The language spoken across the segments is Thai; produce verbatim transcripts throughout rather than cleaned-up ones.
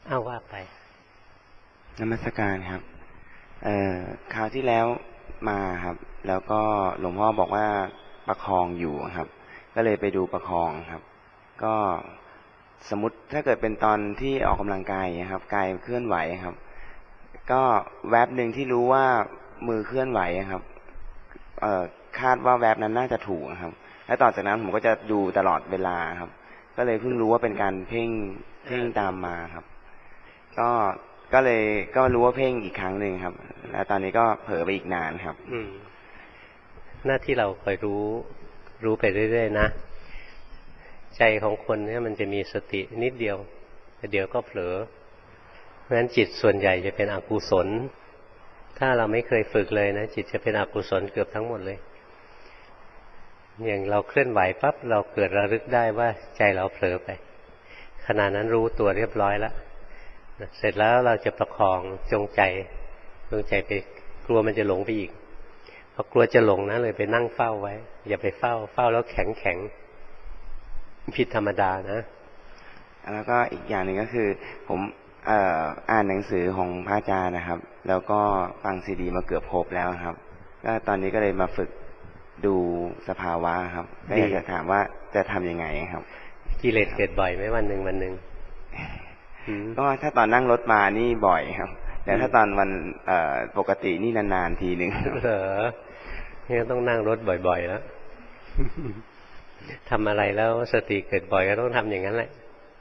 เอาว่าไปนมัสการครับเอ่อคราวที่แล้วมาครับแล้วก็หลวงพ่อบอกว่าประคองอยู่ครับก็เลยไปดูประคองครับก็สมมติถ้าเกิดเป็นตอนที่ออกกำลังกายครับกายเคลื่อนไหวครับก็แวบหนึ่งที่รู้ว่ามือเคลื่อนไหวครับเอ่อคาดว่าแวบนั้นน่าจะถูกครับและต่อจากนั้นผมก็จะดูตลอดเวลาครับก็เลยเพิ่งรู้ว่าเป็นการเพ่งเพ่งตามมาครับก็ก็เลยก็รู้ว่าเพ่งอีกครั้งหนึ่งครับแล้วตอนนี้ก็เผลอไปอีกนานครับอืมหน้าที่เราคอยรู้รู้ไปเรื่อยๆนะใจของคนเนี่ยมันจะมีสตินิดเดียวแต่เดี๋ยวก็เผลอเพราะฉะนั้นจิตส่วนใหญ่จะเป็นอกุศลถ้าเราไม่เคยฝึกเลยนะจิตจะเป็นอกุศลเกือบทั้งหมดเลยอย่างเราเคลื่อนไหวปั๊บเราเกิดระลึกได้ว่าใจเราเผลอไปขณะนั้นรู้ตัวเรียบร้อยแล้วเสร็จแล้วเราจะประคองจงใจจงใจไปกลัวมันจะหลงไปอีกพอกลัวจะหลงนะเลยไปนั่งเฝ้าไว้อย่าไปเฝ้าเฝ้าแล้วแข็งแข็งผิดธรรมดานะแล้วก็อีกอย่างหนึ่งก็คือผมเอ่ออ่านหนังสือของพระอาจารย์นะครับแล้วก็ฟังซีดีมาเกือบครบแล้วครับก็ตอนนี้ก็เลยมาฝึกดูสภาวะครับก็อยากจะถามว่าจะทำยังไงครับกิเลสเกิดบ่อยไหมวันหนึ่งวันหนึ่งก็ถ้าตอนนั่งรถมานี่บ่อยครับแต่ถ้าตอนวันปกตินี่นานๆทีหนึ่งเหรอเนี่ยต้องนั่งรถบ่อยๆแล้วทำอะไรแล้วสติเกิดบ่อยก็ต้องทำอย่างนั้นแหละ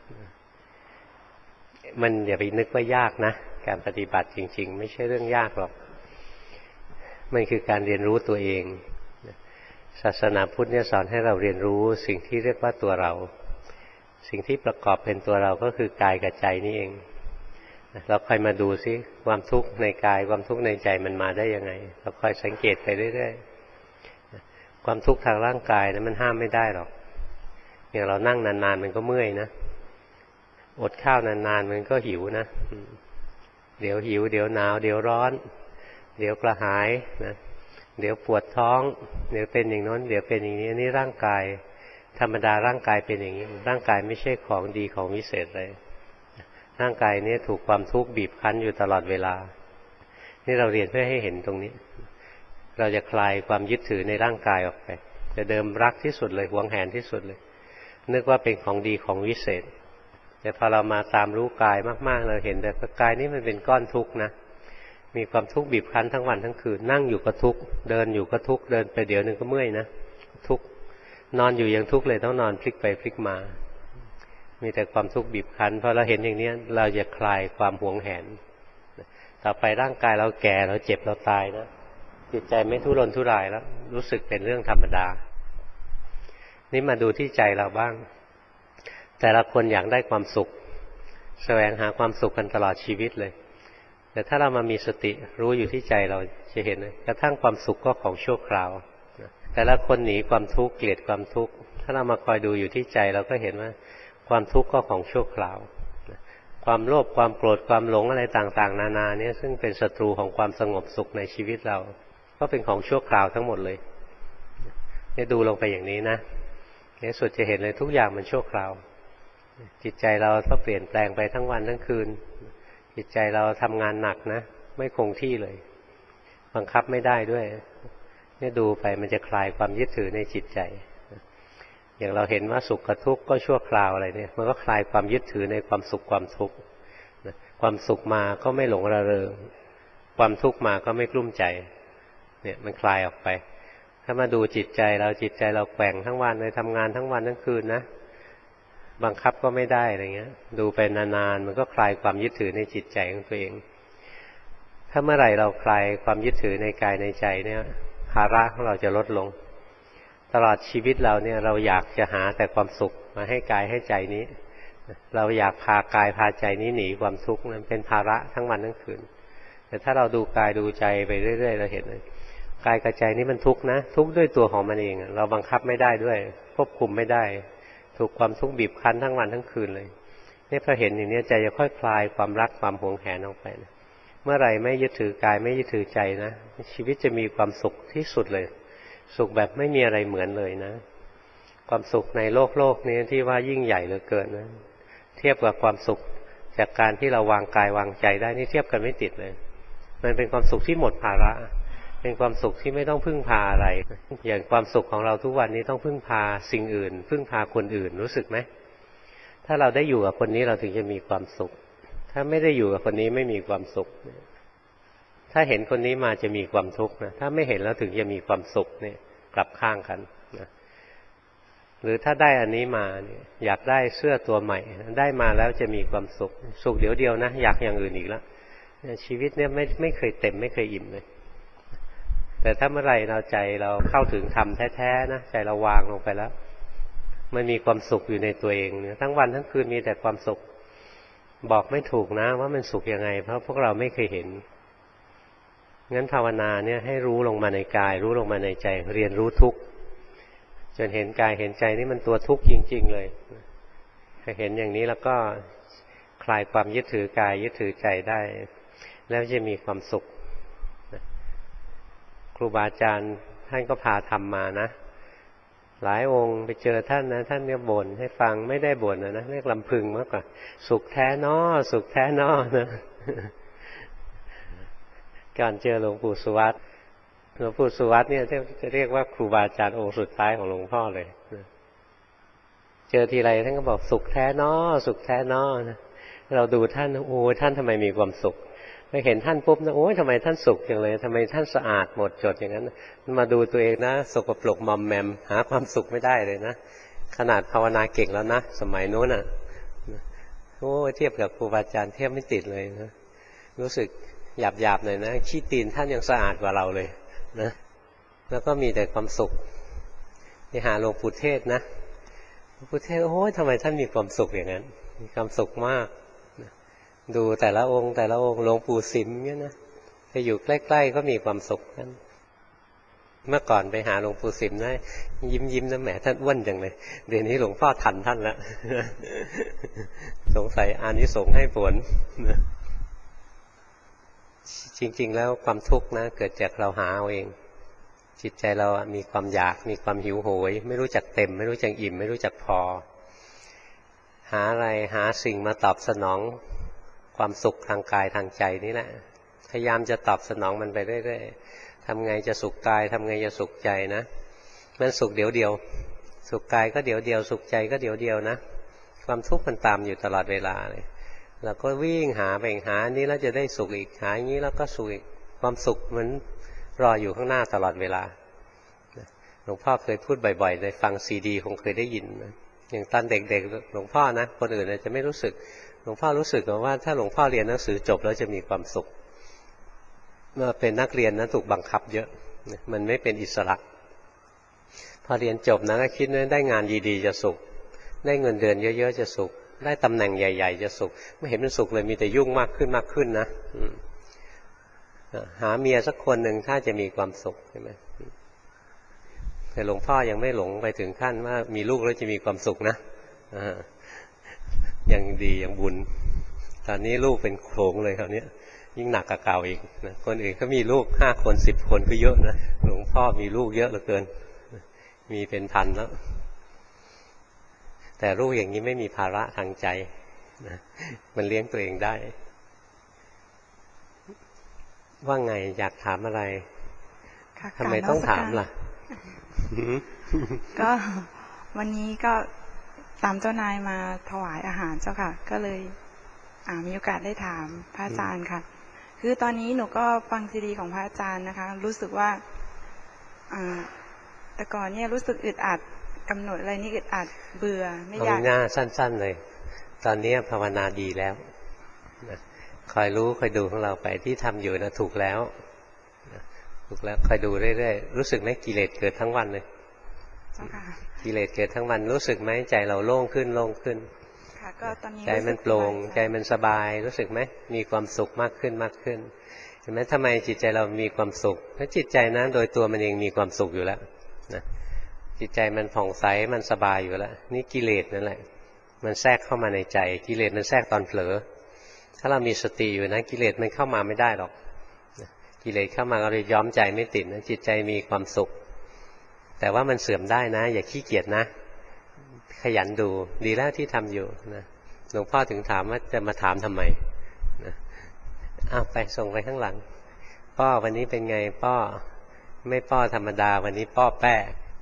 มันอย่าไปนึกว่ายากนะการปฏิบัติจริงๆไม่ใช่เรื่องยากหรอกมันคือการเรียนรู้ตัวเองศาสนาพุทธเนี่ยสอนให้เราเรียนรู้สิ่งที่เรียกว่าตัวเราสิ่งที่ประกอบเป็นตัวเราก็คือกายกับใจนี่เองเราค่อยมาดูซิความทุกข์ในกายความทุกข์ในใจมันมาได้ยังไงเราค่อยสังเกตไปเรื่อยๆความทุกข์ทางร่างกายนะมันห้ามไม่ได้หรอกอย่างเรานั่งนานๆมันก็เมื่อยนะอดข้าวนานๆมันก็หิวนะเดี๋ยวหิวเดี๋ยวหนาวเดี๋ยวร้อนเดี๋ยวกระหายนะเดี๋ยวปวดท้องเดี๋ยวเป็นอย่างนั้นเดี๋ยวเป็นอย่างนี้นี่ร่างกายธรรมดาร่างกายเป็นอย่างนี้ร่างกายไม่ใช่ของดีของวิเศษเลยร่างกายนี้ถูกความทุกข์บีบคั้นอยู่ตลอดเวลานี่เราเรียนเพื่อให้เห็นตรงนี้เราจะคลายความยึดถือในร่างกายออกไปจะเดิมรักที่สุดเลยหวงแหนที่สุดเลยนึกว่าเป็นของดีของวิเศษแต่พอเรามาตามรู้กายมากๆเราเห็นแต่กายนี้มันเป็นก้อนทุกข์นะมีความทุกข์บีบคั้นทั้งวันทั้งคืนนั่งอยู่ก็ทุกข์เดินอยู่ก็ทุกข์เดินไปเดี๋ยวนึงก็เมื่อยนะทุกข์นอนอยู่ยังทุกข์เลยต้องนอนพลิกไปพลิกมามีแต่ความทุกข์บีบคั้นพอเราเห็นอย่างนี้เราจะคลายความหวงแหนต่อไปร่างกายเราแก่เราเจ็บเราตายนะจิตใจไม่ทุรนทุรายแล้วรู้สึกเป็นเรื่องธรรมดานี่มาดูที่ใจเราบ้างแต่ละคนอยากได้ความสุขแสวงหาความสุขกันตลอดชีวิตเลยแต่ถ้าเรามามีสติรู้อยู่ที่ใจเราจะเห็นเลยกระทั่งความสุขก็ของชั่วคราวแต่ละคนหนีความทุกข์เกลียดความทุกข์ถ้าเรามาคอยดูอยู่ที่ใจเราก็เห็นว่าความทุกข์ก็ของชั่วคราวความโลภความโกรธความหลงอะไรต่างๆนานาเนี่ยซึ่งเป็นศัตรูของความสงบสุขในชีวิตเราก็เป็นของชั่วคราวทั้งหมดเลยเนี่ยดูลงไปอย่างนี้นะในสุดจะเห็นเลยทุกอย่างมันชั่วคราวจิตใจเราก็เปลี่ยนแปลงไปทั้งวันทั้งคืนจิตใจเราทำงานหนักนะไม่คงที่เลยบังคับไม่ได้ด้วยเนี่ยดูไปมันจะคลายความยึดถือในจิตใจอย่างเราเห็นว่าสุขกับทุกข์ก็ชั่วคราวอะไรเนี่ยมันก็คลายความยึดถือในความสุขความทุกข์ความสุขมาก็ไม่หลงระเริงความทุกข์มาก็ไม่กลุ้มใจเนี่ยมันคลายออกไปถ้ามาดูจิตใจเราจิตใจเราแกว่งทั้งวันเลยทำงานทั้งวันทั้งคืนนะบังคับก็ไม่ได้อะไรเงี้ยดูไปนานๆมันก็คลายความยึดถือในจิตใจของตัวเองถ้าเมื่อไหร่เราคลายความยึดถือในกายในใจเนี่ยภาระของเราจะลดลงตลอดชีวิตเราเนี่ยเราอยากจะหาแต่ความสุขมาให้กายให้ใจนี้เราอยากพากายพาใจนี้หนีความทุกข์นั้นเป็นภาระทั้งวันทั้งคืนแต่ถ้าเราดูกายดูใจไปเรื่อยๆเราเห็นเลยกายกับใจนี้มันทุกข์นะทุกข์ด้วยตัวของมันเองเราบังคับไม่ได้ด้วยควบคุมไม่ได้ถูกความทุกข์บีบคั้นทั้งวันทั้งคืนเลยนี่พอเห็นอย่างนี้ใจจะค่อยคลายความรักความหวงแหนออกไปนะเมื่อไหร่ไม่ยึดถือกายไม่ยึดถือใจนะชีวิตจะมีความสุขที่สุดเลยสุขแบบไม่มีอะไรเหมือนเลยนะความสุขในโลกโลกนี้ที่ว่ายิ่งใหญ่เหลือเกินนะเทียบกับความสุขจากการที่เราวางกายวางใจได้นี่เทียบกันไม่ติดเลยมันเป็นความสุขที่หมดภาระเป็นความสุขที่ไม่ต้องพึ่งพาอะไรอย่างความสุขของเราทุกวันนี้ต้องพึ่งพาสิ่งอื่นพึ่งพาคนอื่นรู้สึกไหมถ้าเราได้อยู่กับคนนี้เราถึงจะมีความสุขถ้าไม่ได้อยู่กับคนนี้ไม่มีความสุขถ้าเห็นคนนี้มาจะมีความทุกข์นะถ้าไม่เห็นแล้วถึงจะมีความสุขเนี่ยกลับข้างกันนะหรือถ้าได้อันนี้มาเนี่ยอยากได้เสื้อตัวใหม่ได้มาแล้วจะมีความสุขสุขเดี๋ยวเดียวนะอยากอย่างอื่นอีกแล้วชีวิตเนี่ยไม่ไม่เคยเต็มไม่เคยอิ่มเลยแต่ถ้าเมื่อไหร่เราใจเราเข้าถึงธรรมแท้ๆนะใจเราวางลงไปแล้วมันมีความสุขอยู่ในตัวเองเนี่ยทั้งวันทั้งคืนมีแต่ความสุขบอกไม่ถูกนะว่ามันสุขยังไงเพราะพวกเราไม่เคยเห็นงั้นภาวนาเนี่ยให้รู้ลงมาในกายรู้ลงมาในใจเรียนรู้ทุกข์จนเห็นกายเห็นใจนี่มันตัวทุกข์จริงๆเลยถ้าเห็นอย่างนี้แล้วก็คลายความยึดถือกายยึดถือใจได้แล้วจะมีความสุขครูบาอาจารย์ท่านก็พาทำมานะหลายองค์ไปเจอท่านนะท่านเนี่ยบ่นให้ฟังไม่ได้บ่นนะนะเรียกลำพึงมากกว่าสุขแท้น้อสุขแท้น้อนะก่อนเจอหลวงปู่สุวัตหลวงปู่สุวัตเนี่ยจะเรียกว่าครูบาอาจารย์องค์สุดท้ายของหลวงพ่อเลยเจอทีไรท่านก็บอกสุขแท้น้อสุขแท้น้อนะเราดูท่านโอ้ท่านทำไมมีความสุขไปเห็นท่านปุ๊บนะโอ้ยทำไมท่านสุขจังเลยทำไมท่านสะอาดหมดจดอย่างนั้นมาดูตัวเองนะสกปรกมอมแมมหาความสุขไม่ได้เลยนะขนาดภาวนาเก่งแล้วนะสมัยโน้นอ่ะโอ้เทียบกับครูบาอาจารย์เทียบไม่ติดเลยนะรู้สึกหยาบหยาบหน่อยนะขี้ตีนท่านยังสะอาดกว่าเราเลยนะแล้วก็มีแต่ความสุขไปหาหลวงปู่เทศนะหลวงปู่เทศโอ้ยทำไมท่านมีความสุขอย่างนั้นมีความสุขมากดูแต่ละองค์แต่ละองค์หลวงปู่สิมเนี่ยนะไปอยู่ใกล้ๆก็มีความสุขกันเมื่อก่อนไปหาหลวงปู่สิมนะยิ้มยิ้มนะแหมท่านอ้วนจังเลยเดี๋ยวนี้หลวงพ่อทันท่านแล้วสงสัยอานิสงส์ให้ผลจริงๆแล้วความทุกข์นะเกิดจากเราหาเอาเองจิตใจเรามีความอยากมีความหิวโหยไม่รู้จักเต็มไม่รู้จักอิ่มไม่รู้จักพอหาอะไรหาสิ่งมาตอบสนองความสุขทางกายทางใจนี่แหละพยายามจะตอบสนองมันไปเรื่อยๆทำไงจะสุขกายทำไงจะสุขใจนะมันสุขเดี๋ยวเดียวสุขกายก็เดี๋ยวเดียวสุขใจก็เดี๋ยวเดียวนะความทุกข์มันตามอยู่ตลอดเวลาเลยเราก็วิ่งหาไปหาอันนี้แล้วจะได้สุขอีกหาอย่างนี้แล้วก็สุขอีกความสุขมันรออยู่ข้างหน้าตลอดเวลาหลวงพ่อเคยพูดบ่อยๆในฟังซีดีคงเคยได้ยินนะอย่างตอนเด็กๆหลวงพ่อนะคนอื่นจะไม่รู้สึกหลวงพ่อรู้สึกว่าถ้าหลวงพ่อเรียนหนังสือจบแล้วจะมีความสุขเมื่อเป็นนักเรียนนะถูกบังคับเยอะมันไม่เป็นอิสระพอเรียนจบนะก็คิดว่าได้งานดีๆจะสุขได้เงินเดือนเยอะๆจะสุขได้ตำแหน่งใหญ่ๆจะสุขไม่เห็นมันสุขเลยมีแต่ยุ่งมากขึ้นมากขึ้นนะหาเมียสักคนหนึ่งถ้าจะมีความสุขใช่ไหมแต่หลวงพ่อยังไม่หลงไปถึงขั้นว่ามีลูกแล้วจะมีความสุขนะยังดียังบุญตอนนี้ลูกเป็นโขลงเลยคราวนี้ยิ่งหนักกว่าเก่าอีกนะคนอื่นเขามีลูกห้าคนสิบคนก็เยอะนะหลวงพ่อมีลูกเยอะเหลือเกินมีเป็นพันแล้วแต่ลูกอย่างนี้ไม่มีภาระทางใจนะมันเลี้ยงตัวเองได้ว่าไงอยากถามอะไรทำไมต้องถามล่ะก็วันนี้ก็ตามเจ้านายมาถวายอาหารเจ้าค่ะก็เลยอ่ามีโอกาสได้ถามพระอาจารย์ค่ะคือตอนนี้หนูก็ฟังซีดีของพระอาจารย์นะคะรู้สึกว่าอ่าแต่ก่อนเนี่ยรู้สึกอึดอัดกำหนดอะไรนี่อึดอัดเบื่อไม่อยากหน้าสั้นๆเลยตอนนี้ภาวนาดีแล้วนะคอยรู้คอยดูของเราไปที่ทำอยู่นะถูกแล้วนะถูกแล้วคอยดูเรื่อยๆรู้สึกไหมกิเลสเกิดทั้งวันเลยกิเลสเกิดทั้งวันรู้สึกไหมใจเราโล่งขึ้นโล่งขึ้นใจมันโปร่งใจมันสบายรู้สึกไหมมีความสุขมากขึ้นมากขึ้นเห็นไหมทำไมจิตใจเรามีความสุขเพราะจิตใจนั้นโดยตัวมันเองมีความสุขอยู่แล้วนะจิตใจมันผ่องใสมันสบายอยู่แล้วนี่กิเลสนั่นแหละมันแทรกเข้ามาในใจกิเลสมันแทรกตอนเผลอถ้าเรามีสติอยู่นะกิเลสมันเข้ามาไม่ได้หรอกกิเลสเข้ามาเราเลยย้อมใจไม่ติดนะจิตใจมีความสุขแต่ว่ามันเสื่อมได้นะอย่าขี้เกียจนะขยันดูดีแล้วที่ทำอยู่นะหลวงพ่อถึงถามว่าจะมาถามทำไมนะอ้าวไปส่งไปข้างหลังป้อวันนี้เป็นไงป้อไม่ป้อธรรมดาวันนี้ป้อแป้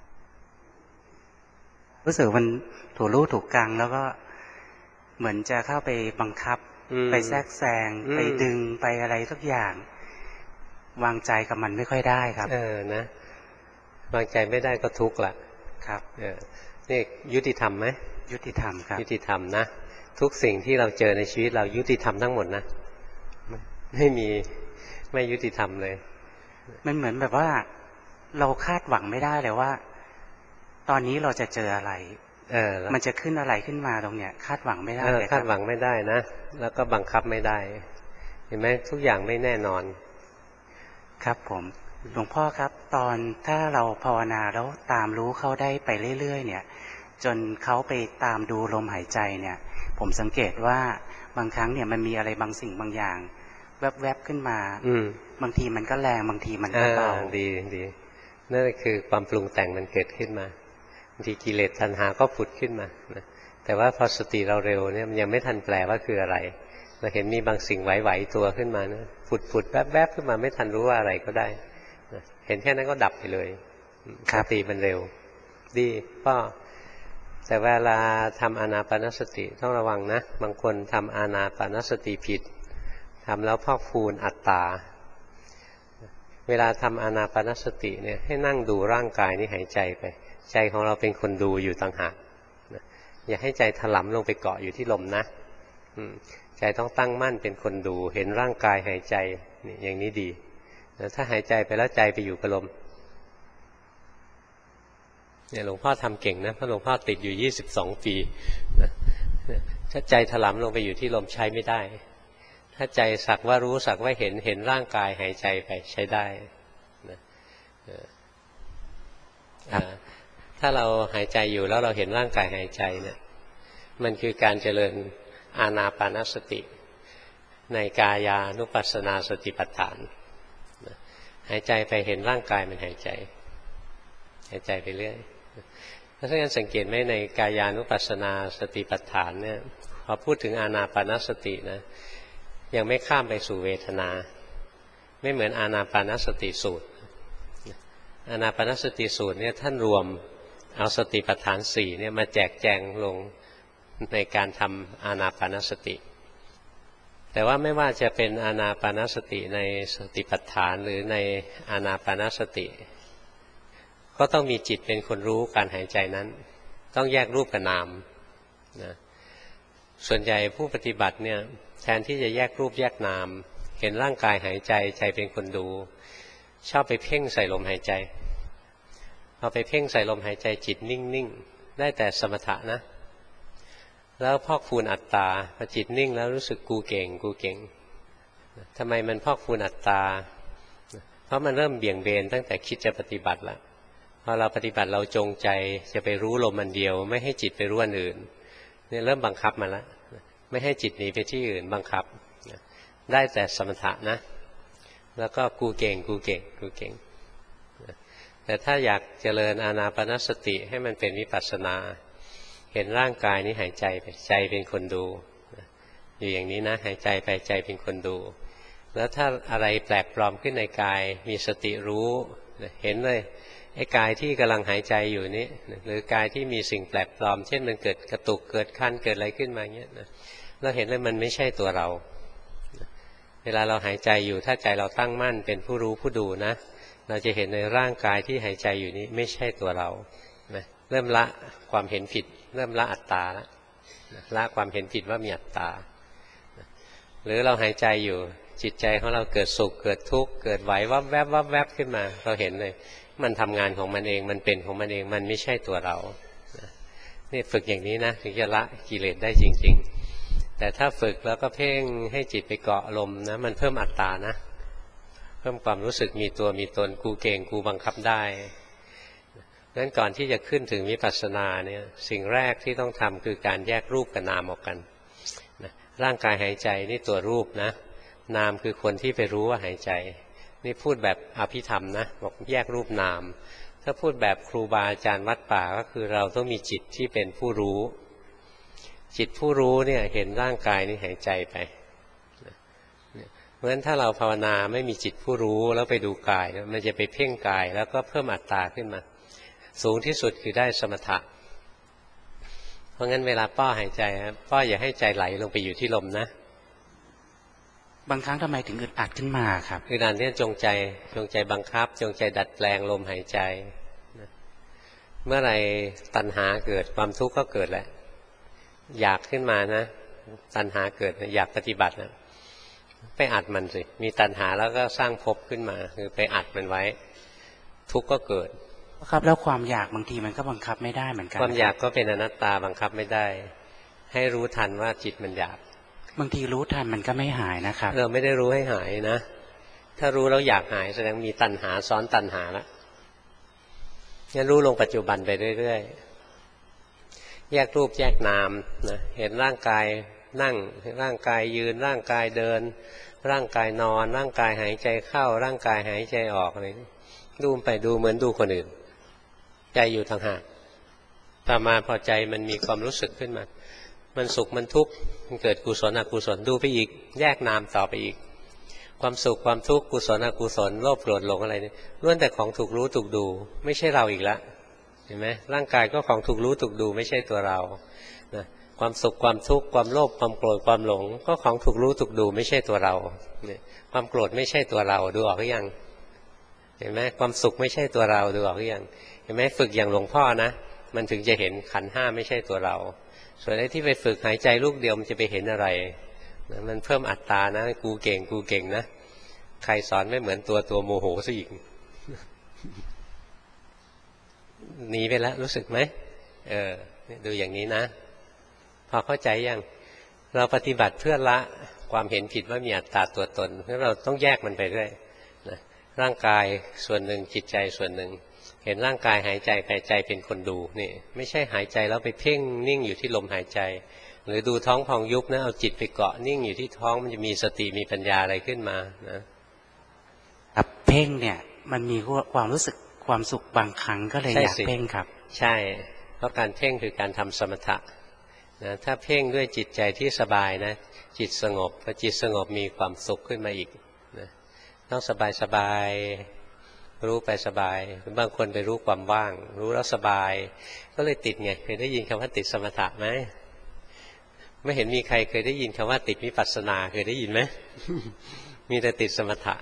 รู้สึกมันถูรู้ถูกกลางแล้วก็เหมือนจะเข้าไปบังคับไปแทรกแซงไปดึงไปอะไรทุกอย่างวางใจกับมันไม่ค่อยได้ครับเออนะวางใจไม่ได้ก็ทุกข์ละครับเออนี่ยุติธรรมไหมยุติธรรมครับยุติธรรมนะทุกสิ่งที่เราเจอในชีวิตเรายุติธรรมทั้งหมดนะไม่มีไม่ยุติธรรมเลยมันเหมือนแบบว่าเราคาดหวังไม่ได้เลยว่าตอนนี้เราจะเจออะไรเออมันจะขึ้นอะไรขึ้นมาตรงเนี้ยคาดหวังไม่ได้เลยคาดหวังไม่ได้นะแล้วก็บังคับไม่ได้เห็นไหมทุกอย่างไม่แน่นอนครับผมหลวงพ่อครับตอนถ้าเราภาวนาแล้วตามรู้เขาได้ไปเรื่อยๆเนี่ยจนเขาไปตามดูลมหายใจเนี่ยผมสังเกตว่าบางครั้งเนี่ยมันมีอะไรบางสิ่งบางอย่างแวบๆขึ้นมาอืมบางทีมันก็แรงบางทีมันก็เบาดีดีนั่นคือความปรุงแต่งมันเกิดขึ้นมาบางทีกิเลสตัณหาก็ผุดขึ้นมานะแต่ว่าพอสติเราเร็วเนี่ยมันยังไม่ทันแปลว่าคืออะไรเราเห็นมีบางสิ่งไหวๆตัวขึ้นมานะผุดๆแวบๆขึ้นมาไม่ทันรู้ว่าอะไรก็ได้เห็นแค่นั้นก็ดับไปเลยสติมันเร็วดีก็แต่เวลาทำอานาปานสติต้องระวังนะบางคนทำอานาปานสติผิดทำแล้วพอกพูนอัตตาเวลาทำอานาปานสติเนี่ยให้นั่งดูร่างกายนี่หายใจไปใจของเราเป็นคนดูอยู่ต่างหากอย่าให้ใจถลำลงไปเกาะอยู่ที่ลมนะใจต้องตั้งมั่นเป็นคนดูเห็นร่างกายหายใจนี่อย่างนี้ดีแต่ถ้าหายใจไปแล้วใจไปอยู่กับลมเนี่ยหลวงพ่อทำเก่งนะเพราะหลวงพ่อติดอยู่ยี่สิบสองปีถ้าใจถลำลงไปอยู่ที่ลมใช้ไม่ได้ถ้าใจสักว่ารู้สักว่าเห็นเห็นร่างกายหายใจไปใช้ได้นะถ้าเราหายใจอยู่แล้วเราเห็นร่างกายหายใจเนี่ยมันคือการเจริญอานาปานสติในกายานุปัสสนาสติปัฏฐานหายใจไปเห็นร่างกายมันหายใจหายใจไปเรื่อยเพราะฉะนั้นสังเกตไหมในกายานุปัสสนาสติปัฏฐานเนี่ยพอพูดถึงอานาปานสตินะยังไม่ข้ามไปสู่เวทนาไม่เหมือนอานาปานสติสูตรอานาปานสติสูตรเนี่ยท่านรวมเอาสติปัฏฐานสี่เนี่ยมาแจกแจงลงในการทำอานาปานสติแต่ว่าไม่ว่าจะเป็นอานาปานสติในสติปัฏฐานหรือในอานาปานสติก็ต้องมีจิตเป็นคนรู้การหายใจนั้นต้องแยกรูปกับนามนะส่วนใหญ่ผู้ปฏิบัติเนี่ยแทนที่จะแยกรูปแยกนามเห็นร่างกายหายใจใจเป็นคนดูชอบไปเพ่งใส่ลมหายใจพอไปเพ่งใส่ลมหายใจจิตนิ่งๆได้แต่สมถะนะแล้วพอกพูนอัตตาพอจิตนิ่งแล้วรู้สึกกูเก่งกูเก่งทำไมมันพอกพูนอัตตาเพราะมันเริ่มเบี่ยงเบนตั้งแต่คิดจะปฏิบัติแล้วพอเราปฏิบัติเราจงใจจะไปรู้ลมอันเดียวไม่ให้จิตไปรู้อันอื่นเนี่ยเริ่มบังคับมันแล้วไม่ให้จิตหนีไปที่อื่นบังคับได้แต่สมถะนะแล้วก็กูเก่งกูเก่งกูเก่งแต่ถ้าอยากเจริญอานาปานสติให้มันเป็นวิปัสสนาเห็นร่างกายนี้หายใจไปใจเป็นคนดูอยู่อย่างนี้นะหายใจไปใจเป็นคนดูแล้วถ้าอะไรแปลกปลอมขึ้นในกายมีสติรู้เห็นเลยไอ้กายที่กำลังหายใจอยู่นี้หรือกายที่มีสิ่งแปลกปลอมเช่นมันเกิดกระตุกเกิดคันเกิดอะไรขึ้นมาเงี้ยนะเราเห็นเลยมันไม่ใช่ตัวเราเวลาเราหายใจอยู่ถ้าใจเราตั้งมั่นเป็นผู้รู้ผู้ดูนะเราจะเห็นในร่างกายที่หายใจอยู่นี้ไม่ใช่ตัวเรานะเริ่มละความเห็นผิดเริ่มละอัตตาละละความเห็นผิดว่ามีอัตตาหรือเราหายใจอยู่จิตใจของเราเกิดสุขเกิดทุกข์เกิดไหววับแวบวับแวบขึ้นมาเราเห็นเลยมันทำงานของมันเองมันเป็นของมันเองมันไม่ใช่ตัวเรานี่ฝึกอย่างนี้นะถึงจะละกิเลสได้จริงๆแต่ถ้าฝึกแล้วก็เพ่งให้จิตไปเกาะลมนะมันเพิ่มอัตตานะเพิ่มความรู้สึกมีตัวมีตนกูเก่งกูบังคับได้งั้นก่อนที่จะขึ้นถึงวิปัสสนาเนี่ยสิ่งแรกที่ต้องทำคือการแยกรูปกับนามออกกันนะร่างกายหายใจนี่ตัวรูปนะนามคือคนที่ไปรู้ว่าหายใจนี่พูดแบบอภิธรรมนะบอกแยกรูปนามถ้าพูดแบบครูบาอาจารย์วัดป่าก็คือเราต้องมีจิตที่เป็นผู้รู้จิตผู้รู้เนี่ยเห็นร่างกายนี่หายใจไปเพราะฉะนั้นถ้าเราภาวนาไม่มีจิตผู้รู้แล้วไปดูกายมันจะไปเพ่งกายแล้วก็เพิ่มอัตตาขึ้นมาสูงที่สุดคือได้สมถะเพราะงั้นเวลาป้อหายใจป้ออย่าให้ใจไหลลงไปอยู่ที่ลมนะบางครั้งทำไมถึงอึดอัดขึ้นมาครับคือการที่จงใจจงใจบังคับจงใจดัดแปลงลมหายใจเมื่อไรตัณหาเกิดความทุกข์ก็เกิดแหละอยากขึ้นมานะตัณหาเกิดอยากปฏิบัตินะไปอัดมันสิมีตัณหาแล้วก็สร้างภพขึ้นมาคือไปอัดมันไว้ทุกข์ก็เกิดครับแล้วความอยากบางทีมันก็บังคับไม่ได้เหมือนกันความอยากก็เป็นอนัตตาบังคับไม่ได้ให้รู้ทันว่าจิตมันอยากบางทีรู้ทันมันก็ไม่หายนะครับเราไม่ได้รู้ให้หายนะถ้ารู้แล้วอยากหายแสดงมีตัณหาซ้อนตัณหาแล้วงั้นรู้ลงปัจจุบันไปเรื่อยๆแยกรูปแยกนามนะเห็นร่างกายนั่งร่างกายยืนร่างกายเดินร่างกายนอนร่างกายหายใจเข้าร่างกายหายใจออกอะไรดูไปดูเหมือนดูคนอื่นใจอยู่ต่างหากต่อมาพอใจมันมีความรู้สึกขึ้นมามันสุขมันทุกข์มันเกิดกุศลอกุศลดูไปอีกแยกนามต่อไปอีกความสุขความทุกข์กุศลอกุศลโลภโกรธหลงอะไรนี่ล้วนแต่ของถูกรู้ถูกดูไม่ใช่เราอีกแล้วเห็นไหมร่างกายก็ของถูกรู้ถูกดูไม่ใช่ตัวเรานะความสุขความทุกข์ความโลภความโกรธความหลงก็ของถูกรู้ถูกดูไม่ใช่ตัวเราเนี่ยความโกรธไม่ใช่ตัวเราดูออกหรือยังเห็นไหมความสุขไม่ใช่ตัวเราดูออกหรือยังเห็นไหมฝึกอย่างหลวงพ่อนะมันถึงจะเห็นขันธ์ห้าไม่ใช่ตัวเราส่วนไอ้ที่ไปฝึกหายใจลูกเดียวมันจะไปเห็นอะไรนะมันเพิ่มอัตตานะกูเก่งกูเก่งนะใครสอนไม่เหมือนตัวตัวโมโหซะอีกหนีไปแล้วรู้สึกไหมเออดูอย่างนี้นะพอเข้าใจยังเราปฏิบัติเพื่อละความเห็นผิดว่ามีอัตตาตัวตนเพราะเราต้องแยกมันไปเรื่อยนะร่างกายส่วนหนึ่งจิตใจส่วนหนึ่งเห็นร่างกายหายใจไปใจเป็นคนดูนี่ไม่ใช่หายใจแล้วไปเพ่งนิ่งอยู่ที่ลมหายใจหรือดูท้องพองยุบนะเอาจิตไปเกาะนิ่งอยู่ที่ท้องมันจะมีสติมีปัญญาอะไรขึ้นมานะครับเพ่งเนี่ยมันมีความรู้สึกความสุขบางครั้งก็เลยอยากเพ่งครับใช่เพราะการเพ่งคือการทำสมถะนะถ้าเพ่งด้วยจิตใจที่สบายนะจิตสงบพอจิตสงบมีความสุขขึ้นมาอีกนะต้องสบายสบายรู้ไปสบายบางคนไปรู้ความว่างรู้แล้วสบายก็เลยติดไงเคยได้ยินคำว่าติดสมถะไหมไม่เห็นมีใครเคยได้ยินคำว่าติดวิปัสสนาเคยได้ยินไหม มีแต่ติดสมถะ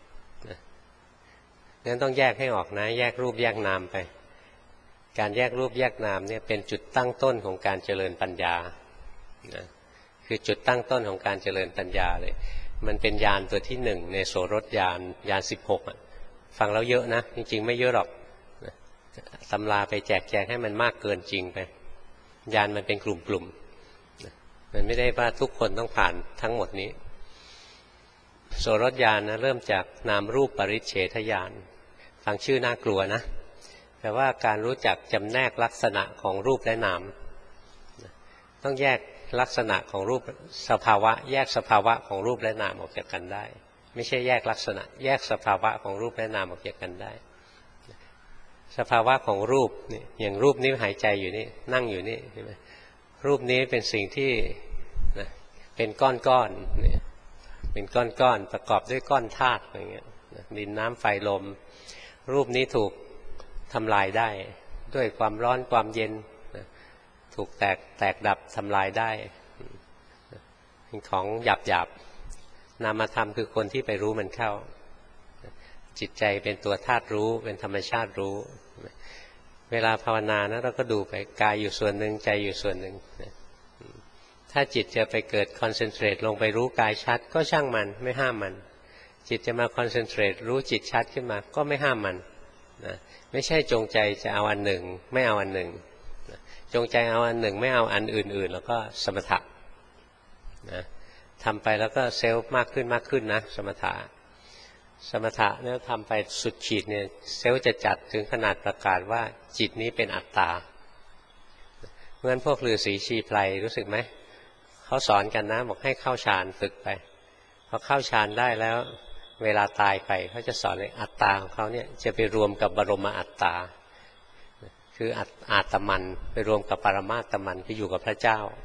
งั้นต้องแยกให้ออกนะแยกรูปแยกนามไปการแยกรูปแยกนามเนี่ยเป็นจุดตั้งต้นของการเจริญปัญญานะคือจุดตั้งต้นของการเจริญปัญญาเลยมันเป็นญาณตัวที่หนึ่งในโสรถญาณญาณสิบหกอ่ะฟังแล้วเยอะนะจริงๆไม่เยอะหรอกตำราไปแจกแจงให้มันมากเกินจริงไปญาณมันเป็นกลุ่มๆมันไม่ได้ว่าทุกคนต้องผ่านทั้งหมดนี้โสรถญาณนะเริ่มจากนามรูปปริเฉทญาณฟังชื่อน่ากลัวนะแต่ว่าการรู้จักจำแนกลักษณะของรูปและนามต้องแยกลักษณะของรูปสภาวะแยกสภาวะของรูปและนามออกจากกันได้ไม่ใช่แยกลักษณะแยกสภาวะของรูปและนามออกจากกันได้สภาวะของรูปนี่อย่างรูปนี้หายใจอยู่นี่นั่งอยู่นี่ใช่ไหมรูปนี้เป็นสิ่งที่นะเป็นก้อนๆนี่เป็นก้อนๆประกอบด้วยก้อนธาตุอย่างเงี้ยดินน้ำไฟลมรูปนี้ถูกทำลายได้ด้วยความร้อนความเย็นถูกแตกแตกดับทำลายได้เป็นของหยาบหยาบนามธรรมคือคนที่ไปรู้มันเข้าจิตใจเป็นตัวธาตุรู้เป็นธรรมชาติรู้เวลาภาวนานะเราก็ดูไปกายอยู่ส่วนหนึ่งใจอยู่ส่วนหนึ่งถ้าจิตจะไปเกิดคอนเซนเทรตลงไปรู้กายชัดก็ช่างมันไม่ห้ามมันจิตจะมาคอนเซนเทรตรู้จิตชัดขึ้นมาก็ไม่ห้ามมันนะไม่ใช่จงใจจะเอาอันหนึ่งไม่เอาอันหนึ่งนะจงใจเอาอันหนึ่งไม่เอาอันอื่นๆแล้วก็สมถะนะทำไปแล้วก็เซลล์มากขึ้นมากขึ้นนะสมถะสมถะเนี่ยทำไปสุดขีดเนี่ยเซลล์จะจัดถึงขนาดประกาศว่าจิตนี้เป็นอัตตาเพราะฉะนั้นพวกฤาษีชีไพรรู้สึกไหมเขาสอนกันนะบอกให้เข้าฌานฝึกไปพอเข้าฌานได้แล้วเวลาตายไปเขาจะสอนเลยอัตตาของเขาเนี่ยจะไปรวมกับบรมอัตตาคืออาตมันไปรวมกับปรมาตมันไปอยู่กับพระเจ้า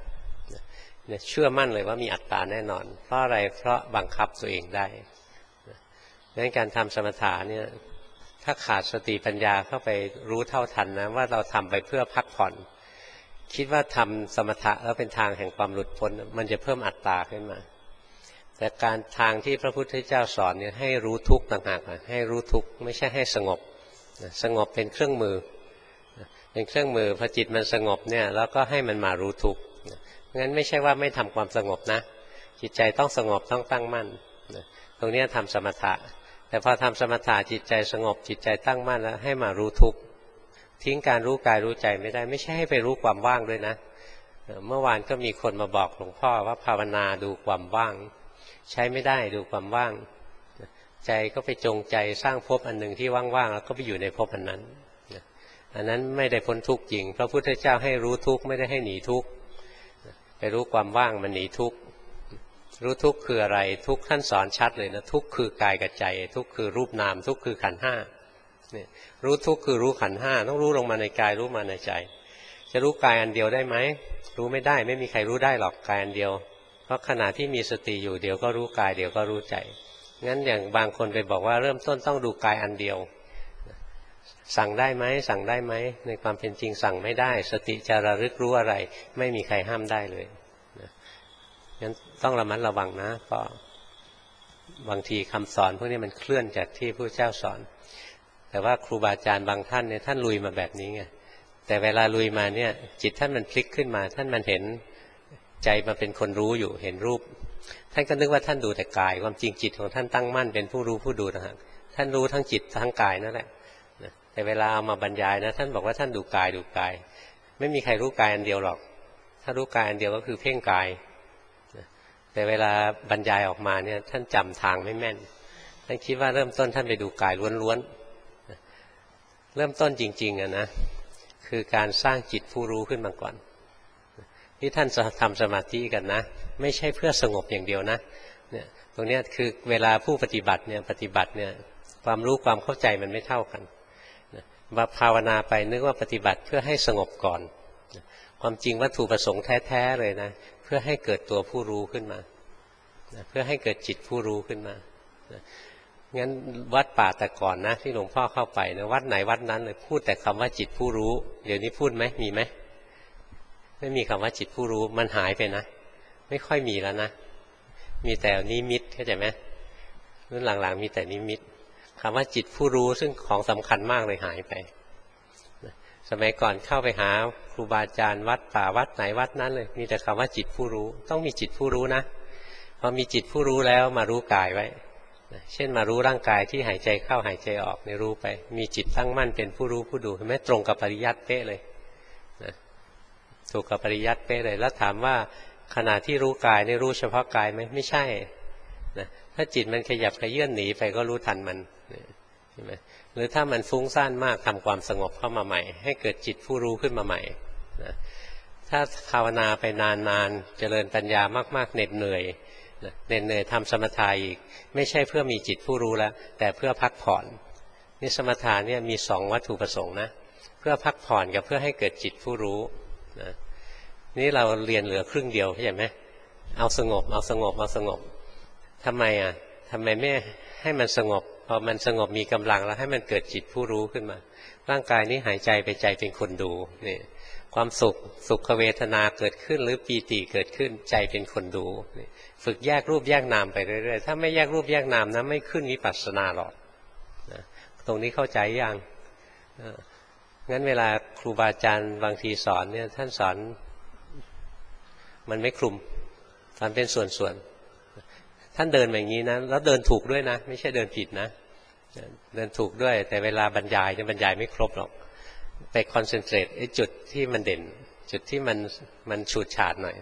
เนี่ยเชื่อมั่นเลยว่ามีอัตตาแน่นอนเพราะอะไรเพราะบังคับตัวเองได้ดังนั้นการทำสมถะเนี่ยถ้าขาดสติปัญญาเข้าไปรู้เท่าทันนะว่าเราทำไปเพื่อพักผ่อนคิดว่าทำสมถะแล้วเป็นทางแห่งความหลุดพ้นมันจะเพิ่มอัตตาขึ้นมาแต่การทางที่พระพุทธเจ้าสอนเนี่ยให้รู้ทุกข์ต่างหากให้รู้ทุกข์ไม่ใช่ให้สงบสงบเป็นเครื่องมือเป็นเครื่องมือพอจิตมันสงบเนี่ยแล้วก็ให้มันมารู้ทุกข์งั้นไม่ใช่ว่าไม่ทำความสงบนะจิตใจต้องสงบต้องตั้งมั่นตรงนี้ทำสมถะแต่พอทำสมถะจิตใจสงบจิตใจตั้งมั่นแล้วให้มารู้ทุกข์ทิ้งการรู้กายรู้ใจไม่ได้ไม่ใช่ให้ไปรู้ความว่างด้วยนะเมื่อวานก็มีคนมาบอกหลวงพ่อว่าภาวนาดูความว่างใช้ไม่ได้ดูความว่างใจก็ไปจงใจสร้างภพอันหนึ่งที่ว่างๆแล้วก็ไปอยู่ในภพอันนั้นอันนั้นไม่ได้พ้นทุกข์จริงพระพุทธเจ้าให้รู้ทุกข์ไม่ได้ให้หนีทุกข์ไปรู้ความว่างมันหนีทุกข์รู้ทุกข์คืออะไรทุกข์ท่านสอนชัดเลยนะทุกข์คือกายกับใจทุกข์คือรูปนามทุกข์คือขันธ์ห้าเนี่ยรู้ทุกข์คือรู้ขันธ์ห้าต้องรู้ลงมาในกายรู้มาในใจจะรู้กายอันเดียวได้ไหมรู้ไม่ได้ไม่มีใครรู้ได้หรอกกายอันเดียวเพราะขณะที่มีสติอยู่เดี๋ยวก็รู้กายเดี๋ยวก็รู้ใจงั้นอย่างบางคนไปบอกว่าเริ่มต้นต้องดูกายอันเดียวสั่งได้ไหมสั่งได้ไหมในความเป็นจริงสั่งไม่ได้สติจะระลึกรู้อะไรไม่มีใครห้ามได้เลยงั้นต้องระมัดระวังนะเพราะบางทีคำสอนพวกนี้มันเคลื่อนจากที่พระเจ้าสอนแต่ว่าครูบาอาจารย์บางท่านเนี่ยท่านลุยมาแบบนี้ไงแต่เวลาลุยมาเนี่ยจิตท่านมันพลิกขึ้นมาท่านมันเห็นใจมาเป็นคนรู้อยู่เห็นรูปท่านก็นึกว่าท่านดูแต่กายความจริงจิตของท่านตั้งมั่นเป็นผู้รู้ผู้ดูนะฮะท่านรู้ทั้งจิตทั้งกายนั่นแหละแต่เวลาเอามาบรรยายนะท่านบอกว่าท่านดูกายดูกายไม่มีใครรู้กายอันเดียวหรอกถ้ารู้กายอันเดียวก็คือเพ่งกายแต่เวลาบรรยายออกมาเนี่ยท่านจำทางไม่แม่นท่านคิดว่าเริ่มต้นท่านไปดูกายล้วนๆเริ่มต้นจริงๆอะนะคือการสร้างจิตผู้รู้ขึ้นมาก่อนที่ท่านจะทำสมาธิกันนะไม่ใช่เพื่อสงบอย่างเดียวนะเนี่ยตรงนี้คือเวลาผู้ปฏิบัติเนี่ยปฏิบัติเนี่ยความรู้ความเข้าใจมันไม่เท่ากันมาภาวนาไปนึกว่าปฏิบัติเพื่อให้สงบก่อนความจริงวัตถุประสงค์แท้ๆเลยนะเพื่อให้เกิดตัวผู้รู้ขึ้นมาเพื่อให้เกิดจิตผู้รู้ขึ้นมางั้นวัดป่าแต่ก่อนนะที่หลวงพ่อเข้าไปนะวัดไหนวัดนั้นเลยพูดแต่คำว่าจิตผู้รู้เดี๋ยวนี้พูดไหมมีไหมไม่มีคำว่าจิตผู้รู้มันหายไปนะไม่ค่อยมีแล้วนะมีแต่นิมิตเข้าใจไหมรุ่นหลังๆมีแต่นิมิตคำว่าจิตผู้รู้ซึ่งของสำคัญมากเลยหายไปสมัยก่อนเข้าไปหาครูบาอาจารย์วัดป่าวัดไหนวัดนั้นเลยมีแต่คำว่าจิตผู้รู้ต้องมีจิตผู้รู้นะพอมีจิตผู้รู้แล้วมารู้กายไว้เช่นมารู้ร่างกายที่หายใจเข้าหายใจออกในรู้ไปมีจิตตั้งมั่นเป็นผู้รู้ผู้ดูเห็นไหมตรงกับปริยัติเป๊ะเลยนะถูกกับปริยัติเป๊ะเลยแล้วถามว่าขณะที่รู้กายนี่รู้เฉพาะกายไหมไม่ใช่นะถ้าจิตมันขยับขยื่นหนีไปก็รู้ทันมันใช่ไหมหรือถ้ามันฟุ้งซ่านมากทำความสงบเข้ามาใหม่ให้เกิดจิตผู้รู้ขึ้นมาใหม่นะถ้าภาวนาไปนานๆเจริญปัญญามากๆเหน็ดเหนื่อยเหน็ดเหนื่อยทำสมถะอีกไม่ใช่เพื่อมีจิตผู้รู้แล้วแต่เพื่อพักผ่อนนี่สมถะเนี่ยมีสองวัตถุประสงค์นะเพื่อพักผ่อนกับเพื่อให้เกิดจิตผู้รู้นะนี่เราเรียนเหลือครึ่งเดียวเข้าใจไหมเอาสงบเอาสงบเอาสงบทำไมอ่ะทำไมไม่ให้มันสงบพอมันสงบมีกำลังแล้วให้มันเกิดจิตผู้รู้ขึ้นมาร่างกายนี้หายใจไปใจเป็นคนดูนี่ความสุขสุขเวทนาเกิดขึ้นหรือปีติเกิดขึ้นใจเป็นคนดูนี่ฝึกแยกรูปแยกนามไปเรื่อยๆถ้าไม่แยกรูปแยกนามนะไม่ขึ้นวิปัสสนาหรอกนะตรงนี้เข้าใจยังงั้นเวลาครูบาอาจารย์บางทีสอนเนี่ยท่านสอนมันไม่คลุมสอนเป็นส่วนๆท่านเดินแบบนี้นะแล้วเดินถูกด้วยนะไม่ใช่เดินผิดนะเดินถูกด้วยแต่เวลาบรรยายจะบรรยายไม่ครบหรอกไปคอนเซนเทรตไอ้จุดที่มันเด่นจุดที่มันมันฉูดฉาดหน่อย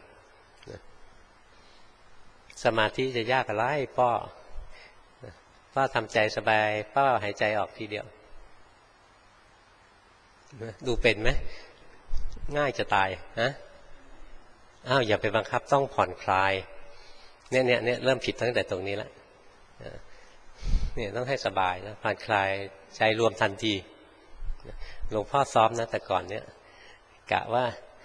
สมาธิจะยากอะไรป้อป้อทำใจสบายป้อหายใจออกทีเดียวดูเป็นไหมง่ายจะตายฮะอ้าวอย่าไปบังคับต้องผ่อนคลายเนี่ยเนี่ยเนี่ยเริ่มผิดตั้งแต่ตรงนี้แล้วเนี่ยต้องให้สบายนะผ่อนคลายใจรวมทันทีหลวงพ่อซ้อมนะแต่ก่อนเนี่ยกะว่า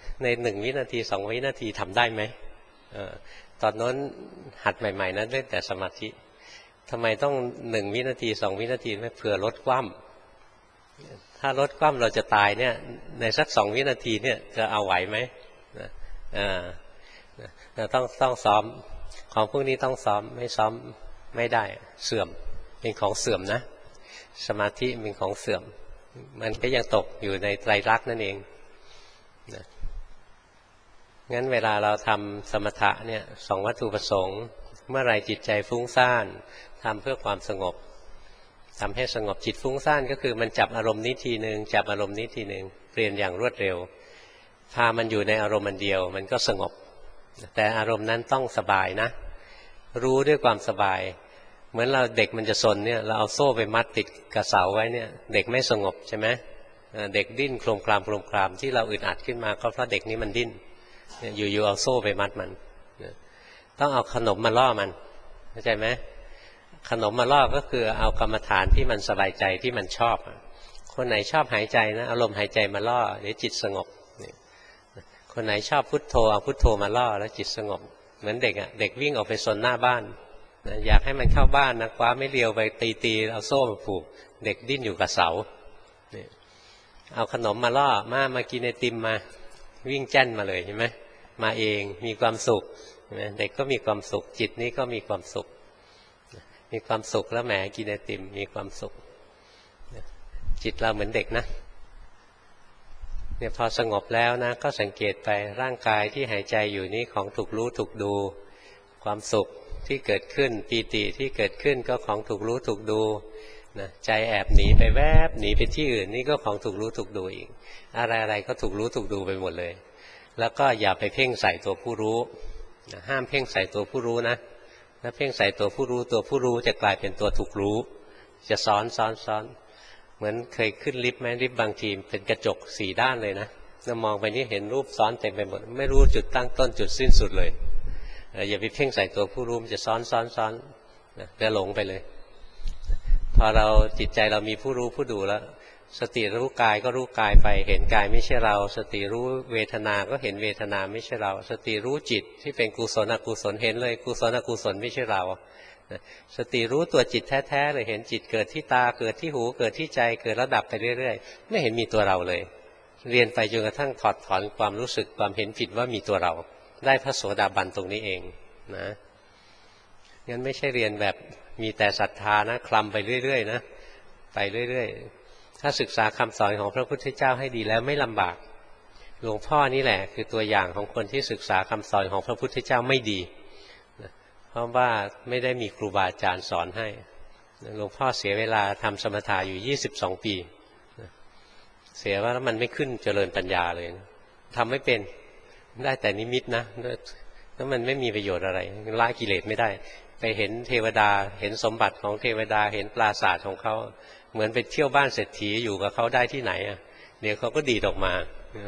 ในหนึ่งวินาทีสองวินาทีทำได้ไหมตอนนั้นหัดใหม่ๆนั้นเล่นแต่สมาธิทำไมต้องหนึ่งวินาทีสองวินาทีไม่เผื่อลดคว่ำถ้าลดคว่ำเราจะตายเนี่ยในสักสองวินาทีเนี่ยจะเอาไหวไหมอ่าเราต้องต้องซ้อมของพวกนี้ต้องซ้อมไม่ซ้อมไม่ได้เสื่อมเป็นของเสื่อมนะสมาธิเป็นของเสื่อมมันก็ยังตกอยู่ในไตรลักษณ์นั่นเองนะงั้นเวลาเราทำสมถะเนี่ยสองวัตถุประสงค์เมื่อไรจิตใจฟุ้งซ่านทำเพื่อความสงบทำให้สงบจิตฟุ้งซ่านก็คือมันจับอารมณ์นี้ทีหนึ่งจับอารมณ์นี้ทีหนึ่งเปลี่ยนอย่างรวดเร็วพามันอยู่ในอารมณ์อันเดียวมันก็สงบแต่อารมณ์นั้นต้องสบายนะรู้ด้วยความสบายเหมือนเราเด็กมันจะซนเนี่ยเราเอาโซ่ไปมัดติดกับเสาไว้เนี่ยเด็กไม่สงบใช่ไหมเด็กดิ้นโครมครามโครมครามที่เราอึดอัดขึ้นมาก็เพราะเด็กนี้มันดิ้นอยู่ๆเอาโซ่ไปมัดมันต้องเอาขนมมาล่อมันเข้าใจไหมขนมมาล่อก็คือเอากรรมฐานที่มันสบายใจที่มันชอบคนไหนชอบหายใจนะอารมณ์หายใจมาล่อเดี๋ยวจิตสงบคนไหนชอบพุทโธเอาพุทโธมาล่อแล้วจิตสงบเหมือนเด็กอ่ะเด็กวิ่งออกไปซนหน้าบ้านอยากให้มันเข้าบ้านนะคว้าไม่เลียวไปตีตีเอาโซ่มาผูกเด็กดิ้นอยู่กับเสาเอาขนมมาล่อมามากินไอติมมาวิ่งแจ้นมาเลยเห็นไหมมาเองมีความสุขเด็กก็มีความสุขจิตนี้ก็มีความสุขมีความสุขแล้วแหมกินไอติมมีความสุขจิตเราเหมือนเด็กนะเนี่ยพอสงบแล้วนะก็สังเกตไปร่างกายที่หายใจอยู่นี้ของถูกรู้ถูกดูความสุขที่เกิดขึ้นปีติที่เกิดขึ้นก็ของถูกรู้ถูกดูนะใจแอบหนีไปแวบหนีไปที่อื่นนี่ก็ของถูกรู้ถูกดูอีกอะไรๆก็ถูกรู้ถูกดูไปหมดเลยแล้วก็อย่าไปเพ่งใส่ตัวผู้รู้นะห้ามเพ่งใส่ตัวผู้รู้นะถ้าเพ่งใส่ตัวผู้รู้ตัวผู้รู้จะกลายเป็นตัวถูกรู้จะซ้อนซ้อนซ้อนเหมือนเคยขึ้นลิฟต์ไหมลิฟต์บางทีเป็นกระจกสี่ด้านเลยนะเรามองไปนี่เห็นรูปซ้อนเต็มไปหมดไม่รู้จุดตั้งต้นจุดสิ้นสุดเลยอย่าไปเพ่งใส่ตัวผู้รู้มันจะซ้อนซ้อนซ้อนจะหลงไปเลยพอเราจิตใจเรามีผู้รู้ผู้ดูแล้วสติรู้กายก็รู้กายไปเห็นกายไม่ใช่เราสติรู้เวทนาก็เห็นเวทนาไม่ใช่เราสติรู้จิตที่เป็นกุศลอกุศลเห็นเลยกุศลอกุศลไม่ใช่เราสติรู้ตัวจิตแท้ๆเลยเห็นจิตเกิดที่ตาเกิดที่หูเกิดที่ใจเกิดแล้วดับไปเรื่อยๆไม่เห็นมีตัวเราเลยเรียนไปจนกระทั่งถอดถอนความรู้สึกความเห็นผิดว่ามีตัวเราได้พระโสดาบันตรงนี้เองนะงั้นไม่ใช่เรียนแบบมีแต่ศรัทธานะคลำไปเรื่อยๆนะไปเรื่อยๆถ้าศึกษาคำสอนของพระพุทธเจ้าให้ดีแล้วไม่ลำบากหลวงพ่อนี่แหละคือตัวอย่างของคนที่ศึกษาคำสอนของพระพุทธเจ้าไม่ดีเพราะว่าไม่ได้มีครูบาอาจารย์สอนให้หลวงพ่อเสียเวลาทำสมถะอยู่ยี่สิบสองปีเสียว่าแล้วมันไม่ขึ้นเจริญปัญญาเลยทำไม่เป็นได้แต่นิมิตนะแล้วมันไม่มีประโยชน์อะไรละกิเลสไม่ได้ไปเห็นเทวดาเห็นสมบัติของเทวดาเห็นปราสาทของเขาเหมือนไปเที่ยวบ้านเศรษฐีอยู่กับเขาได้ที่ไหนอ่ะเดี๋ยวเขาก็ดีดออกมา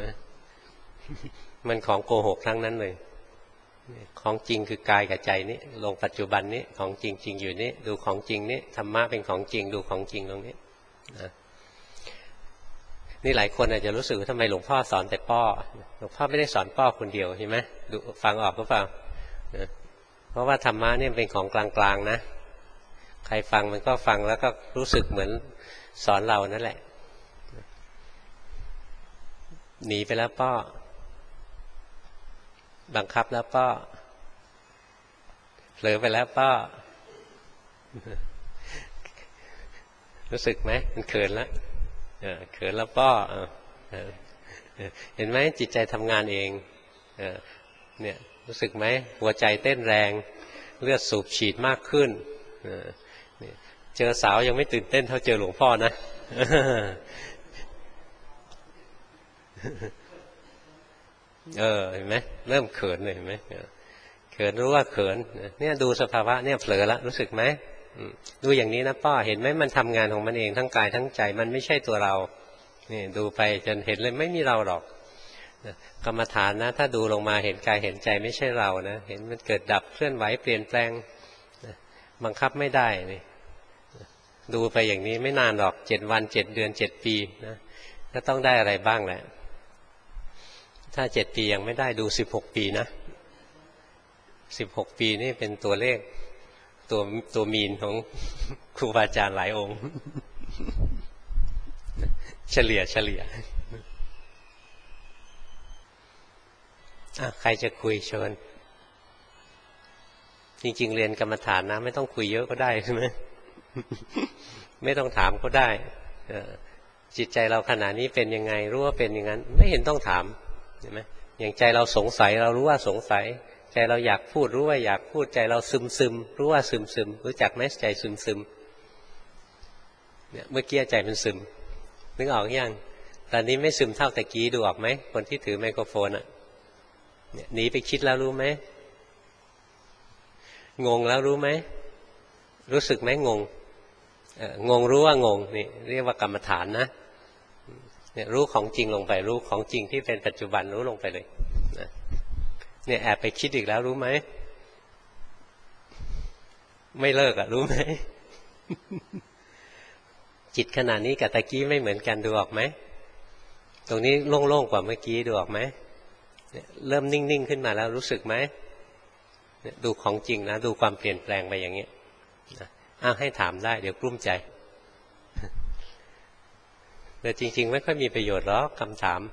มันของโกหกทั้งนั้นเลยของจริงคือกายกับใจนี้ลงปัจจุบันนี้ของจริงจริงอยู่นี้ดูของจริงนี้ธรรมะเป็นของจริงดูของจริงตรงนี้นะนี่หลายคนอาจจะรู้สึกว่าทำไมหลวงพ่อสอนแต่ป้อหลวงพ่อไม่ได้สอนป้อคนเดียวเห็นไหมดูฟังออกก็ฟังเพราะว่าธรรมะเนี่ยเป็นของกลางๆนะใครฟังมันก็ฟังแล้วก็รู้สึกเหมือนสอนเรานั่นแหละหนีไปแล้วป้อบังคับแล้วป้อเผลอไปแล้วป้อรู้สึกไหมมันเขินแล้วเขินแล้วป้อเห็นไหมจิตใจทำงานเองเนี่ยรู้สึกไหมหัวใจเต้นแรงเลือดสูบฉีดมากขึ้นเจอสาวยังไม่ตื่นเต้นเท่าเจอหลวงพ่อนะเออเห็นไหมเริ่มเขินเลยเห็นไหมเขินรู้ว่าเขินเนี่ยดูสภาวะเนี่ยเผลอแล้วรู้สึกไหมดูอย่างนี้นะป้าเห็นไหมมันทำงานของมันเองทั้งกายทั้งใจมันไม่ใช่ตัวเรานี่ดูไปจนเห็นเลยไม่มีเราหรอกกรรมฐานนะถ้าดูลงมาเห็นกายเห็นใจไม่ใช่เรานะเห็นมันเกิดดับเคลื่อนไหวเปลี่ยนแปลงบังคับไม่ได้นี่ดูไปอย่างนี้ไม่นานหรอกเจ็ดวันเจ็ดเดือนเจ็ดปีนะก็ต้องได้อะไรบ้างแหละถ้าเจ็ดปียังไม่ได้ดูสิบหกปีนะสิบหกปีนี่เป็นตัวเลขตัวตัวมีนของครูบาอาจารย์หลายองค์เฉลี่ยเฉลี่ยใครจะคุยเชิญจริงๆเรียนกรรมฐานนะไม่ต้องคุยเยอะก็ได้ใช่ไหมไม่ต้องถามก็ได้จิตใจเราขณะนี้เป็นยังไงรู้ว่าเป็นอย่างนั้นไม่เห็นต้องถามเห็นไหมอย่างใจเราสงสัยเรารู้ว่าสงสัยใจเราอยากพูดรู้ว่าอยากพูดใจเราซึมซึมรู้ว่าซึมซึมรู้จักไหมใจซึมซึมเนี่ยเมื่อกี้ใจมันซึมนึกออกยังตอนนี้ไม่ซึมเท่าตะกี้ดูออกไหมคนที่ถือไมโครโฟนอ่ะเนี่ยหนีไปคิดแล้วรู้ไหมงงแล้วรู้ไหมรู้สึกไหมงงงงรู้ว่างงนี่เรียกว่ากรรมฐานนะเนี่ยรู้ของจริงลงไปรู้ของจริงที่เป็นปัจจุบันรู้ลงไปเลยนะเนี่ยแอบไปคิดอีกแล้วรู้ไหมไม่เลิกอ่ะรู้ไหม จิตขณะนี้กับตะกี้ไม่เหมือนกันดูออกไหมตรงนี้โล่งๆกว่าเมื่อกี้ดูออกไหมเริ่มนิ่งๆขึ้นมาแล้วรู้สึกไหมดูของจริงนะดูความเปลี่ยนแปลงไปอย่างนี้อ้าวให้ถามได้เดี๋ยวกลุ้มใจแต่จริงๆไม่ค่อยมีประโยชน์หรอกคำถาม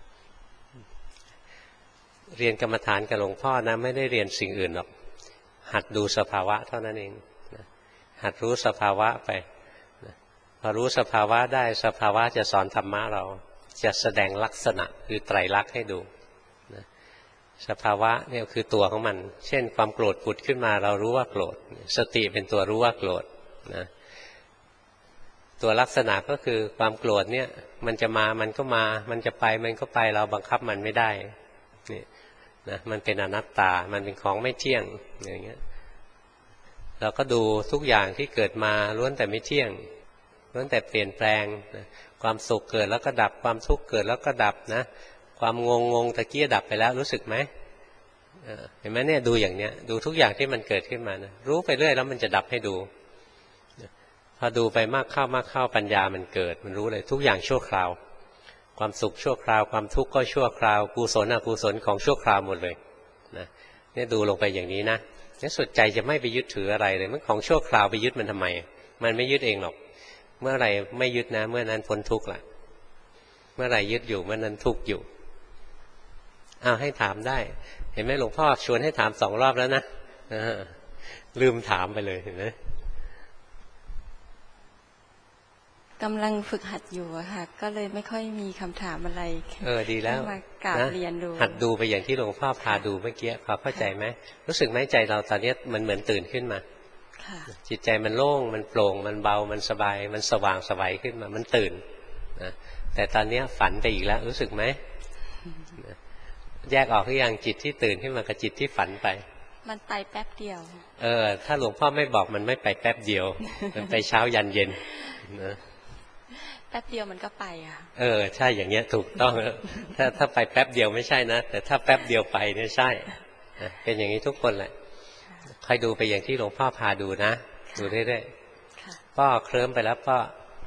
เรียนกรรมฐานกับหลวงพ่อนะไม่ได้เรียนสิ่งอื่นหรอกหัดดูสภาวะเท่านั้นเองหัดรู้สภาวะไปพอรู้สภาวะได้สภาวะจะสอนธรรมะเราจะแสดงลักษณะคือไตรลักษณ์ให้ดูสภาวะเนี่ยคือตัวของมันเช่นความโกรธผุดขึ้นมาเรารู้ว่าโกรธสติเป็นตัวรู้ว่าโกรธนะตัวลักษณะก็คือความโกรธเนี่ยมันจะมามันก็มามันจะไปมันก็ไปเราบังคับมันไม่ได้นี่นะมันเป็นอนัตตามันเป็นของไม่เที่ยงอย่างเงี้ยเราก็ดูทุกอย่างที่เกิดมาล้วนแต่ไม่เที่ยงล้วนแต่เปลี่ยนแปลงนะความสุขเกิดแล้วก็ดับความทุกข์เกิดแล้วก็ดับนะความงงงงตะกี้ดับไปแล้วรู้สึกไหมเห็นไหมเนี่ยดูอย่างเนี้ยดูทุกอย่างที่มันเกิดขึ้นมานะรู้ไปเรื่อยแล้วมันจะดับให้ดูพอดูไปมากเข้ามากเข้าปัญญามันเกิดมันรู้เลยทุกอย่างชั่วคราวความสุขชั่วคราวความทุกข์ก็ชั่วคราวกุศลอกุศลของชั่วคราวหมดเลยนะเนี่ยดูลงไปอย่างนี้นะเนี่ยสุดใจจะไม่ไปยึดถืออะไรเลยมันของชั่วคราวไปยึดมันทำไมมันไม่ยึดเองหรอกเมื่อไหร่ไม่ยึดนะเมื่อนั้นพ้นทุกข์ละเมื่อไหร่ยึดอยู่เมื่อนั้นทุกข์อยู่อ้าวให้ถามได้เห็นไหมหลวงพ่อชวนให้ถามสองรอบแล้วนะลืมถามไปเลยเห็นไหมกำลังฝึกหัดอยู่ค่ะก็เลยไม่ค่อยมีคำถามอะไรเออดีแล้วมากราบเรียนดูหัดดูไปอย่างที่หลวงพ่อพาดูเมื่อกี้พอเข้าใจไหมรู้สึกไหมใจเราตอนนี้มันเหมือนตื่นขึ้นมาจิตใจมันโล่งมันโปร่งมันเบามันสบายมันสว่างสวัยขึ้นมามันตื่นนะแต่ตอนนี้ฝันไปอีกแล้วรู้สึกไหมแยกออกหรือยังจิตที่ตื่นขึ้นมากับจิตที่ฝันไปมันไปแป๊บเดียวเออถ้าหลวงพ่อไม่บอกมันไม่ไปแป๊บเดียวมันไปเช้ายันเย็นนะแป๊บเดียวมันก็ไปอ่ะเออใช่อย่างเงี้ยถูกต้องถ้าถ้าไปแป๊บเดียวไม่ใช่นะแต่ถ้าแป๊บเดียวไปเนี่ยใช่เป็นอย่างนี้ทุกคนแหละใครดูไปอย่างที่หลวงพ่อพาดูนะดูเรื่อยๆพ่อเคลิ้มไปแล้วพ่อ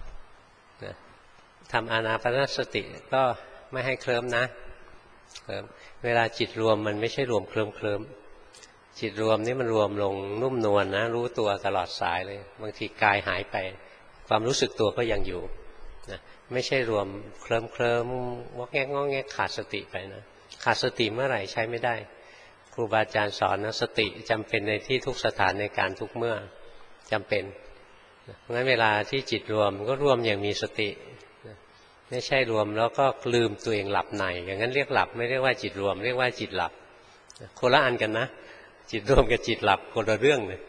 ทำอานาปานสติก็ไม่ให้เคลิ้มนะเวลาจิตรวมมันไม่ใช่รวมเคลิ้มเคลิ้มจิตรวมนี่มันรวมลงนุ่มนวลนะรู้ตัวตลอดสายเลยบางทีกายหายไปความรู้สึกตัวก็ยังอยู่นะไม่ใช่รวมเคลิ้มเคลิ้มวอกแงกงอแงกขาดสติไปนะขาดสติเมื่อไหร่ใช้ไม่ได้ครูบาอาจารย์สอนนะสติจำเป็นในที่ทุกสถานในการทุกเมื่อจำเป็นเพราะงั้นเวลาที่จิตรวมก็รวมอย่างมีสติไม่ใช่รวมแล้วก็ลืมตัวเองหลับในอย่างนั้นเรียกหลับไม่เรียกว่าจิตรวมเรียกว่าจิตหลับคนละอันกันนะจิตรวมกับจิตหลับคนละเรื่องเลย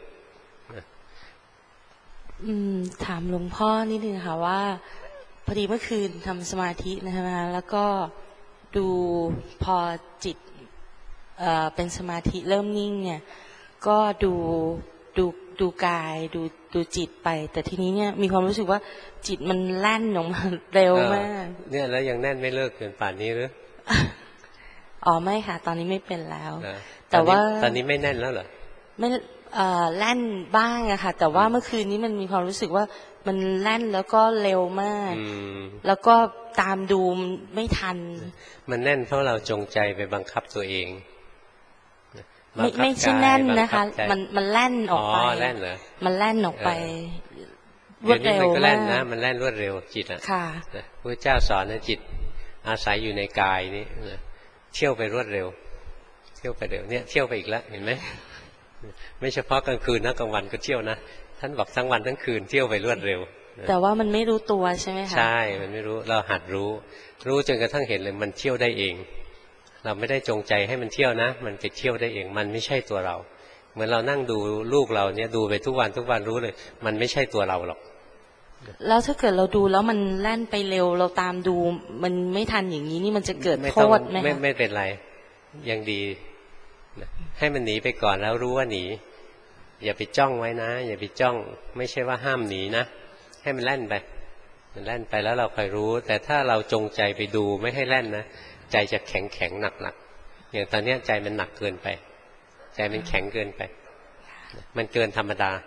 อืมถามหลวงพ่อนิดนึงค่ะว่าพอดีเมื่อคืนทำสมาธินะคะแล้วก็ดูพอจิตเอ่อเป็นสมาธิเริ่มนิ่งเนี่ยก็ดูดูดูกายดูดูจิตไปแต่ทีนี้เนี่ยมีความรู้สึกว่าจิตมันแล่นออกมาเร็วมากเนี่ยแล้วยังแน่นไม่เลิกเกินป่านนี้หรืออ๋อไม่ค่ะตอนนี้ไม่เป็นแล้วแต่ว่าตอนนี้ไม่แน่นแล้วเหรอไม่แล่นบ้างอะค่ะแต่ว่าเมื่อคืนนี้มันมีความรู้สึกว่ามันแล่นแล้วก็เร็วมากแล้วก็ตามดูไม่ทันมันแน่นเพราะเราจงใจไปบังคับตัวเองไม่ไม่ใช่แน่นนะคะมันมันแล่นออกไปอ๋อแล่นเหรอมันแล่นออกไปรวดเร็วมากนะมันแล่นรวดเร็วจิตอ่ะค่ะพระเจ้าสอนนะจิตอาศัยอยู่ในกายนี้เที่ยวไปรวดเร็วเที่ยวไปเร็วเนี่ยเที่ยวไปอีกแล้วเห็นไหมไม่เฉพาะกลางคืนนะกลางวันก็เที่ยวนะท่านบอกทั้งวันทั้งคืนเที่ยวไปรวดเร็วแต่ว่ามันไม่รู้ตัวใช่ไหมคะใช่มันไม่รู้เราหัดรู้รู้จนกระทั่งเห็นเลยมันเที่ยวได้เองเราไม่ได้จงใจให้มันเที่ยวนะมันไปเที่ยวได้เองมันไม่ใช่ตัวเราเหมือนเรานั่งดูลูกเราเนี่ยดูไปทุกวันทุกวันรู้เลยมันไม่ใช่ตัวเราหรอกแล้วถ้าเกิดเราดูแล้วมันแล่นไปเร็วเราตามดูมันไม่ทันอย่างนี้นี่มันจะเกิดโทษไหมไม่ไม่เป็นไรยังดีให้มันหนีไปก่อนแล้วรู้ว่าหนีอย่าไปจ้องไว้นะอย่าไปจ้องไม่ใช่ว่าห้ามหนีนะให้มันแล่นไปมันแล่นไปแล้วเราคอยรู้แต่ถ้าเราจงใจไปดูไม่ให้แล่นนะใจจะแข็งแข็งหนักหนักอย่างตอนนี้ใจมันหนักเกินไปใจมันแข็งเกินไปมันเกินธรรมดา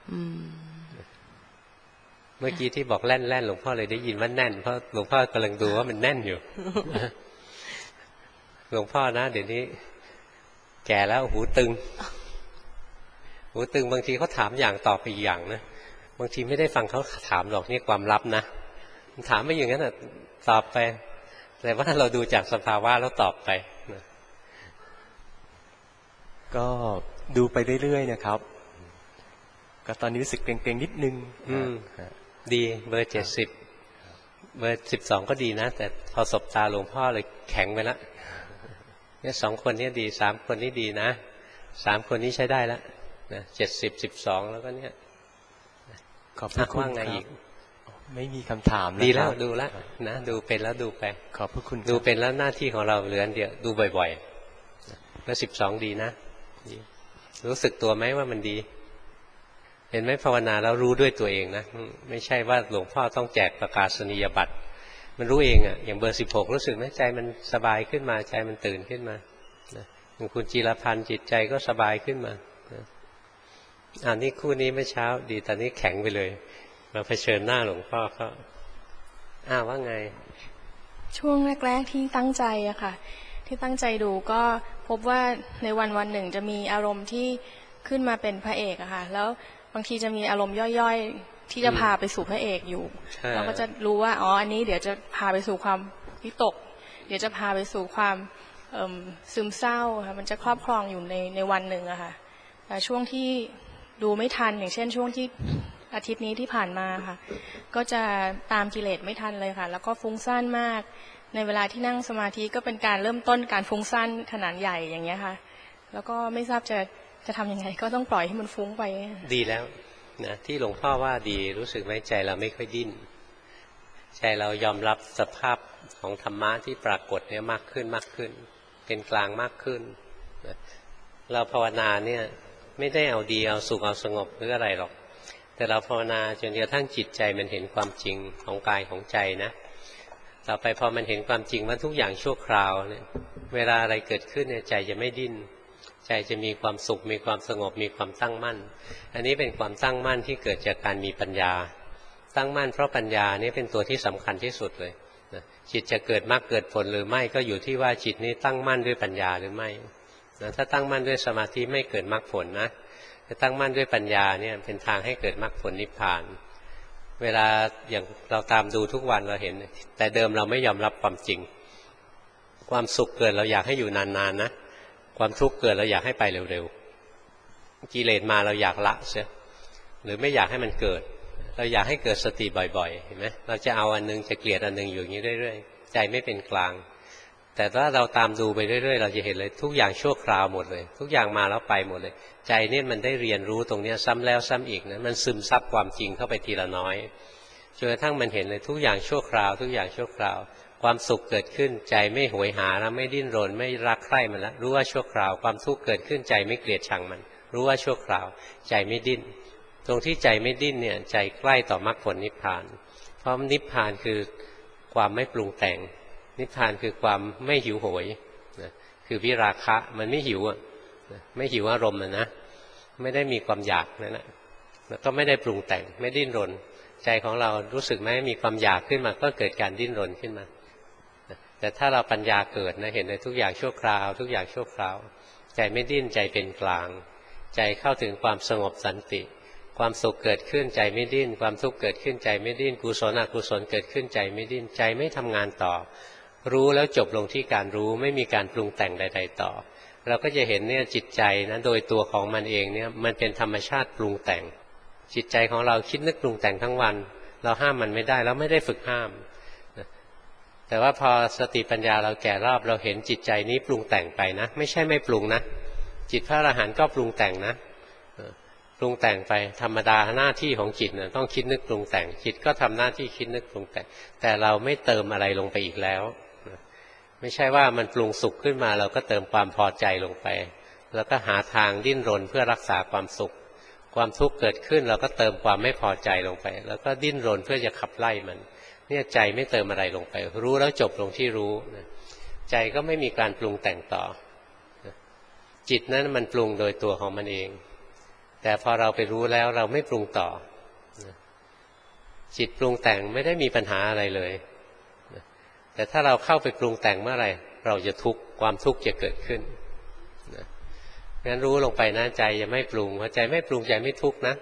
เมื่อกี้ที่บอกแล่นแล่นหลวงพ่อเลยได้ยินว่าแน่นเพราะหลวงพ่อกำลังดูว่ามันแน่นอยู่หลวงพ่อนะเดี๋ยวนี้แก่แล้วหูตึงหูตึงบางทีเขาถามอย่างตอบไปอีกอย่างนะบางทีไม่ได้ฟังเขาถามหรอกนี่ความลับนะถามไม่อย่างนั้นอ่ะตอบไปแต่ว่าเราดูจากสภาวะแล้วตอบไปก็ดูไปเรื่อยๆนะครับก็ตอนนี้รู้สึกเกร็งๆนิดนึงดีเบอร์เจ็ดสิบเบอร์สิบสองก็ดีนะแต่พอสบตาหลวงพ่อเลยแข็งไปแล้วเนี่ยสองคนนี้ดีสามคนนี้ดีนะสามคนนี้ใช้ได้แล้วนะเจ็ดสิบสิบสองแล้วก็เนี่ยขอบพระคุณครับไม่มีคำถามดีแล้วดูแล้วนะดูเป็นแล้วดูไปขอบพระคุณดูเป็นแล้วหน้าที่ของเราเหลือเดียวดูบ่อยๆแล้วสิบสองดีนะรู้สึกตัวไหมว่ามันดีเห็นไหมภาวนาแล้วรู้ด้วยตัวเองนะไม่ใช่ว่าหลวงพ่อต้องแจกประกาศนียบัตรมันรู้เองอ่ะอย่างเบอร์สิบหกรู้สึกไหมใจมันสบายขึ้นมาใจมันตื่นขึ้นมาอย่างคุณจีรพันธ์จิตใจก็สบายขึ้นมาอันนี้คู่นี้เมื่อเช้าดีตอนนี้แข็งไปเลยมาเผชิญหน้าหลวงพ่อเขาอ้าวว่าไงช่วงแรกๆที่ตั้งใจอะค่ะที่ตั้งใจดูก็พบว่าในวันวันหนึ่งจะมีอารมณ์ที่ขึ้นมาเป็นพระเอกอะค่ะแล้วบางทีจะมีอารมณ์ย่อยๆที่จะพาไปสู่พระเอกอยู่เราก็จะรู้ว่าอ๋ออันนี้เดี๋ยวจะพาไปสู่ความวิตกเดี๋ยวจะพาไปสู่ความซึมเศร้าค่ะมันจะครอบครองอยู่ในในวันหนึ่งอะค่ะแต่ช่วงที่ดูไม่ทันอย่างเช่นช่วงที่อาทิตย์นี้ที่ผ่านมาค่ะก็จะตามกิเลสไม่ทันเลยค่ะแล้วก็ฟุ้งซ่านมากในเวลาที่นั่งสมาธิก็เป็นการเริ่มต้นการฟุ้งซ่านขนาดใหญ่อย่างเงี้ยค่ะแล้วก็ไม่ทราบจะจะทำยังไงก็ต้องปล่อยให้มันฟุ้งไปดีแล้วนะที่หลวงพ่อว่าดีรู้สึกไหมใจเราไม่ค่อยดิ้นใจเรายอมรับสภาพของธรรมะที่ปรากฏเนี่ยมากขึ้นมากขึ้นเป็นกลางมากขึ้นนะเราภาวนาเนี่ยไม่ได้เอาดีเอาสุขเอาสงบหรืออะไรหรอกแต่เราภาวนาจนกระทั่งจิตใจมันเห็นความจริงของกายของใจนะต่อไปพอมันเห็นความจริงว่าทุกอย่างชั่วคราวเนี่ยเวลาอะไรเกิดขึ้นเนี่ยใจจะไม่ดิ้นใจจะมีความสุขมีความสงบมีความตั้งมั่นอันนี้เป็นความตั้งมั่นที่เกิดจากการมีปัญญาตั้งมั่นเพราะปัญญานี่เป็นตัวที่สำคัญที่สุดเลยนะจิตจะเกิดมรรคเกิดผลหรือไม่ก็อยู่ที่ว่าจิตนี้ตั้งมั่นด้วยปัญญาหรือไม่นะถ้าตั้งมั่นด้วยสมาธิไม่เกิดมรรคผลนะแต่ตั้งมั่นด้วยปัญญาเนี่ยเป็นทางให้เกิดมรรคผลนิพพานเวลาอย่างเราตามดูทุกวันเราเห็นแต่เดิมเราไม่ยอมรับความจริงความสุขเกิดเราอยากให้อยู่นานๆนะความทุกข์เกิดเราอยากให้ไปเร็วๆกิเลสมาเราอยากละเสียหรือไม่อยากให้มันเกิดเราอยากให้เกิดสติบ่อยๆเห็นไหมเราจะเอาอันนึงจะเกลียดอันนึงอยู่อย่างนี้เรื่อยๆใจไม่เป็นกลางแต่ถ้าเราตามดูไปเรื่อยๆเราจะเห็นเลยทุกอย่างชั่วคราวหมดเลยทุกอย่างมาแล้วไปหมดเลยใจนี่มันได้เรียนรู้ตรงนี้ซ้ำแล้วซ้ำอีกนะมันซึมซับความจริงเข้าไปทีละน้อยจนกระทั่งมันเห็นเลยทุกอย่างชั่วคราวทุกอย่างชั่วคราวความสุขเกิดขึ้นใจไม่หวยหาแล้วไม่ดิ้นรนไม่รักใคร่มันแล้วรู้ว่าชั่วคราวความทุกข์เกิดขึ้นใจไม่เกลียดชังมันรู้ว่าชั่วคราวใจไม่ดิ้นตรงที่ใจไม่ดิ้นเนี่ยใจใกล้ต่อมรรคผลนิพพานเพราะนิพพานคือความไม่ปรุงแต่งนิพพานคือความไม่หิวโหยนะคือวิราคะมันไม่หิวอ่ะไม่หิวอารมณ์นะไม่ได้มีความอยากนั่นแหละแล้วก็ไม่ได้ปรุงแต่งไม่ดิ้นรนใจของเรารู้สึกไหมมีความอยากขึ้นมาก็เกิดการดิ้นรนขึ้นมาแต่ถ้าเราปัญญาเกิดนะเห็นในทุกอย่างชั่วคราวทุกอย่างชั่วคราวใจไม่ดิ้นใจเป็นกลางใจเข้าถึงความสงบสันติความสุขเกิดขึ้นใจไม่ดิ้นความทุกข์เกิดขึ้นใจไม่ดิ้นกุศลอกุศลเกิดขึ้นใจไม่ดิ้นใจไม่ทำงานต่อรู้แล้วจบลงที่การรู้ไม่มีการปรุงแต่งใดๆต่อเราก็จะเห็นเนี่ยจิตใจนะโดยตัวของมันเองเนี่ยมันเป็นธรรมชาติปรุงแต่งจิตใจของเราคิดนึกปรุงแต่งทั้งวันเราห้ามมันไม่ได้แล้วไม่ได้ฝึกห้ามแต่ว่าพอสติปัญญาเราแก่รอบเราเห็นจิตใจนี้ปรุงแต่งไปนะไม่ใช่ไม่ปรุงนะจิตพระอรหันต์ก็ปรุงแต่งนะปรุงแต่งไปธรรมดาหน้าที่ของจิตนะต้องคิดนึกปรุงแต่งจิตก็ทำหน้าที่คิดนึกปรุงแต่งแต่เราไม่เติมอะไรลงไปอีกแล้วไม่ใช่ว่ามันปรุงสุขขึ้นมาเราก็เติมความพอใจลงไปแล้วก็หาทางดิ้นรนเพื่อรักษาความสุขความทุกข์เกิดขึ้นเราก็เติมความไม่พอใจลงไปแล้วก็ดิ้นรนเพื่อจะขับไล่มันเนี่ยใจไม่เติมอะไรลงไปรู้แล้วจบลงที่รู้ใจก็ไม่มีการปรุงแต่งต่อจิตนั้นมันปรุงโดยตัวของมันเองแต่พอเราไปรู้แล้วเราไม่ปรุงต่อจิตปรุงแต่งไม่ได้มีปัญหาอะไรเลยแต่ถ้าเราเข้าไปปรุงแต่งเมื่อไหร่เราจะทุกข์ความทุกข์จะเกิดขึ้นงั้นรู้ลงไปนะใจจะไม่ปรุงพอใจไม่ปรุงใจไม่ทุกข์นะ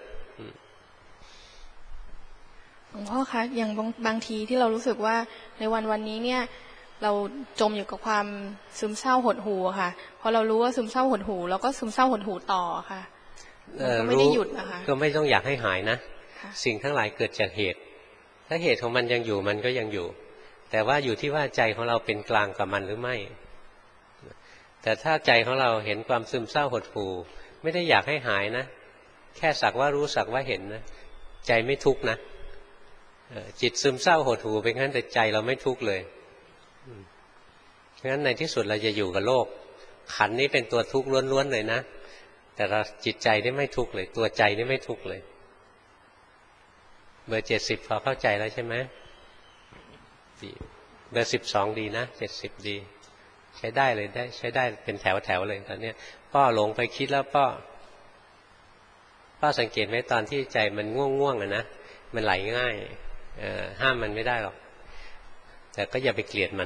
หลวงพ่อคะอย่างบางทีที่เรารู้สึกว่าในวันวันนี้เนี่ยเราจมอยู่กับความซึมเศร้าหดหู่ค่ะพอเรารู้ว่าซึมเศร้าหดหู่เราก็ซึมเศร้าหดหู่ต่อค่ะก็ไม่ได้หยุดนะคะก็ไม่ต้องอยากให้หายนะสิ่งทั้งหลายเกิดจากเหตุถ้าเหตุของมันยังอยู่มันก็ยังอยู่แต่ว่าอยู่ที่ว่าใจของเราเป็นกลางกับมันหรือไม่แต่ถ้าใจของเราเห็นความซึมเศร้าหดหู่ไม่ได้อยากให้หายนะแค่สักว่ารู้สักว่าเห็นนะใจไม่ทุกข์นะจิตซึมเศร้าหดหู่เป็นงั้นแต่ใจเราไม่ทุกข์เลยงั้นในที่สุดเราจะอยู่กับโลกขันนี้เป็นตัวทุกข์ล้วนๆเลยนะแต่เราจิตใจนี่ไม่ทุกข์เลยตัวใจนี่ไม่ทุกข์เลยเบอร์เจ็ดสิบพอเข้าใจแล้วใช่ไหมเบอร์สิบสองดีนะเจ็ดสิบดีใช้ได้เลยได้ใช้ได้เป็นแถวแถวเลยตอนนี้ป้อหลงไปคิดแล้วป้อป้อสังเกตไหมตอนที่ใจมันง่วงง่วงอะนะมันไหลง่ายเอ่อห้ามมันไม่ได้หรอกแต่ก็อย่าไปเกลียดมัน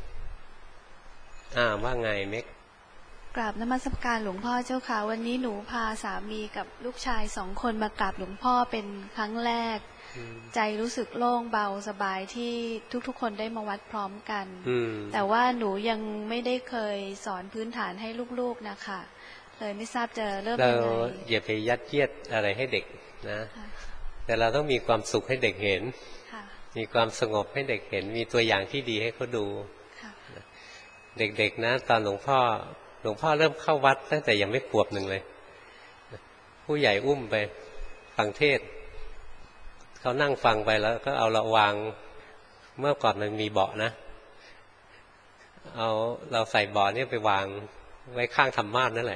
อ้าวว่าไงเม็กกราบนมัสการหลวงพ่อเจ้าค่ะวันนี้หนูพาสามีกับลูกชายสองคนมากราบหลวงพ่อเป็นครั้งแรกใจรู้สึกโล่งเบาสบายที่ทุกๆคนได้มาวัดพร้อมกันแต่ว่าหนูยังไม่ได้เคยสอนพื้นฐานให้ลูกๆนะคะเลยไม่ทราบจะเริ่มยังไงเราอย่าไปยัดเยียดอะไรให้เด็กนะแต่เราต้องมีความสุขให้เด็กเห็นมีความสงบให้เด็กเห็นมีตัวอย่างที่ดีให้เขาดูเด็กๆนะตอนหลวงพ่อหลวงพ่อเริ่มเข้าวัดตั้งแต่ยังไม่ขวบหนึ่งเลยผู้ใหญ่อุ้มไปฟังเทศเขานั่งฟังไปแล้วก็เอาเราวางเมื่อก่อนมันมีเบาะนะเอาเราใส่เบาะนี่ไปวางไว้ข้างธรรมาสนั่นแหละ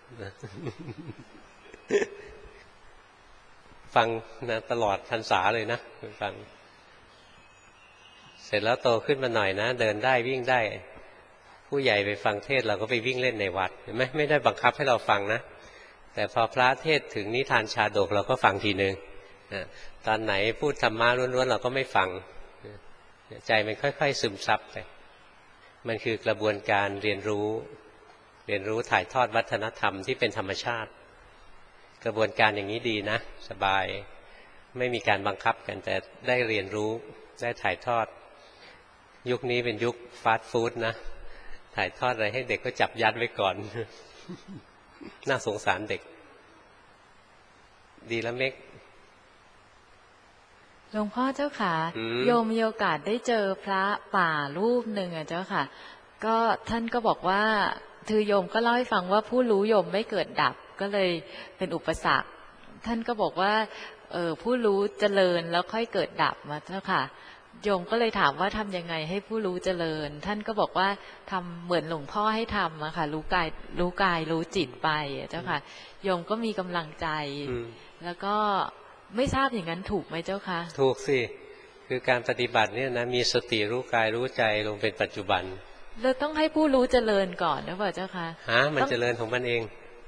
ฟังนะตลอดพรรษาเลยนะฟังเสร็จแล้วโตขึ้นมาหน่อยนะเดินได้วิ่งได้ผู้ใหญ่ไปฟังเทศเราก็ไปวิ่งเล่นในวัดเห็นไหมไม่ได้บังคับให้เราฟังนะแต่พอพระเทศถึงนิทานชาดกเราก็ฟังทีนึงตอนไหนพูดธรรมะล้วนๆเราก็ไม่ฟังใจมันค่อยๆซึมซับไปมันคือกระบวนการเรียนรู้เรียนรู้ถ่ายทอดวัฒนธรรมที่เป็นธรรมชาติกระบวนการอย่างนี้ดีนะสบายไม่มีการบังคับกันแต่ได้เรียนรู้ได้ถ่ายทอดยุคนี้เป็นยุคฟาสต์ฟู้ดนะถ่ายทอดอะไรให้เด็กก็จับยัดไว้ก่อนน่าสงสารเด็กดีแล้วเมกหลวงพ่อเจ้าค่ะโยมมีโอกาสได้เจอพระป่ารูปหนึ่งอ่ะเจ้าค่ะก็ท่านก็บอกว่าคือโยมก็เล่าให้ฟังว่าผู้รู้โยมไม่เกิดดับก็เลยเป็นอุปสรรคท่านก็บอกว่าเออผู้รู้เจริญแล้วค่อยเกิดดับมาเจ้าค่ะโยมก็เลยถามว่าทำยังไงให้ผู้รู้เจริญท่านก็บอกว่าทำเหมือนหลวงพ่อให้ทำอะค่ะรู้กายรู้กายรู้จิตไปเจ้าค่ะโยมก็มีกำลังใจแล้วก็ไม่ทราบอย่างนั้นถูกไหมเจ้าคะถูกสิคือการปฏิบัติเนี่ยนะมีสติรู้กายรู้ใจลงเป็นปัจจุบันเราต้องให้ผู้รู้เจริญก่อนหรือเปล่าเจ้าคะฮะมันเจริญของมันเอง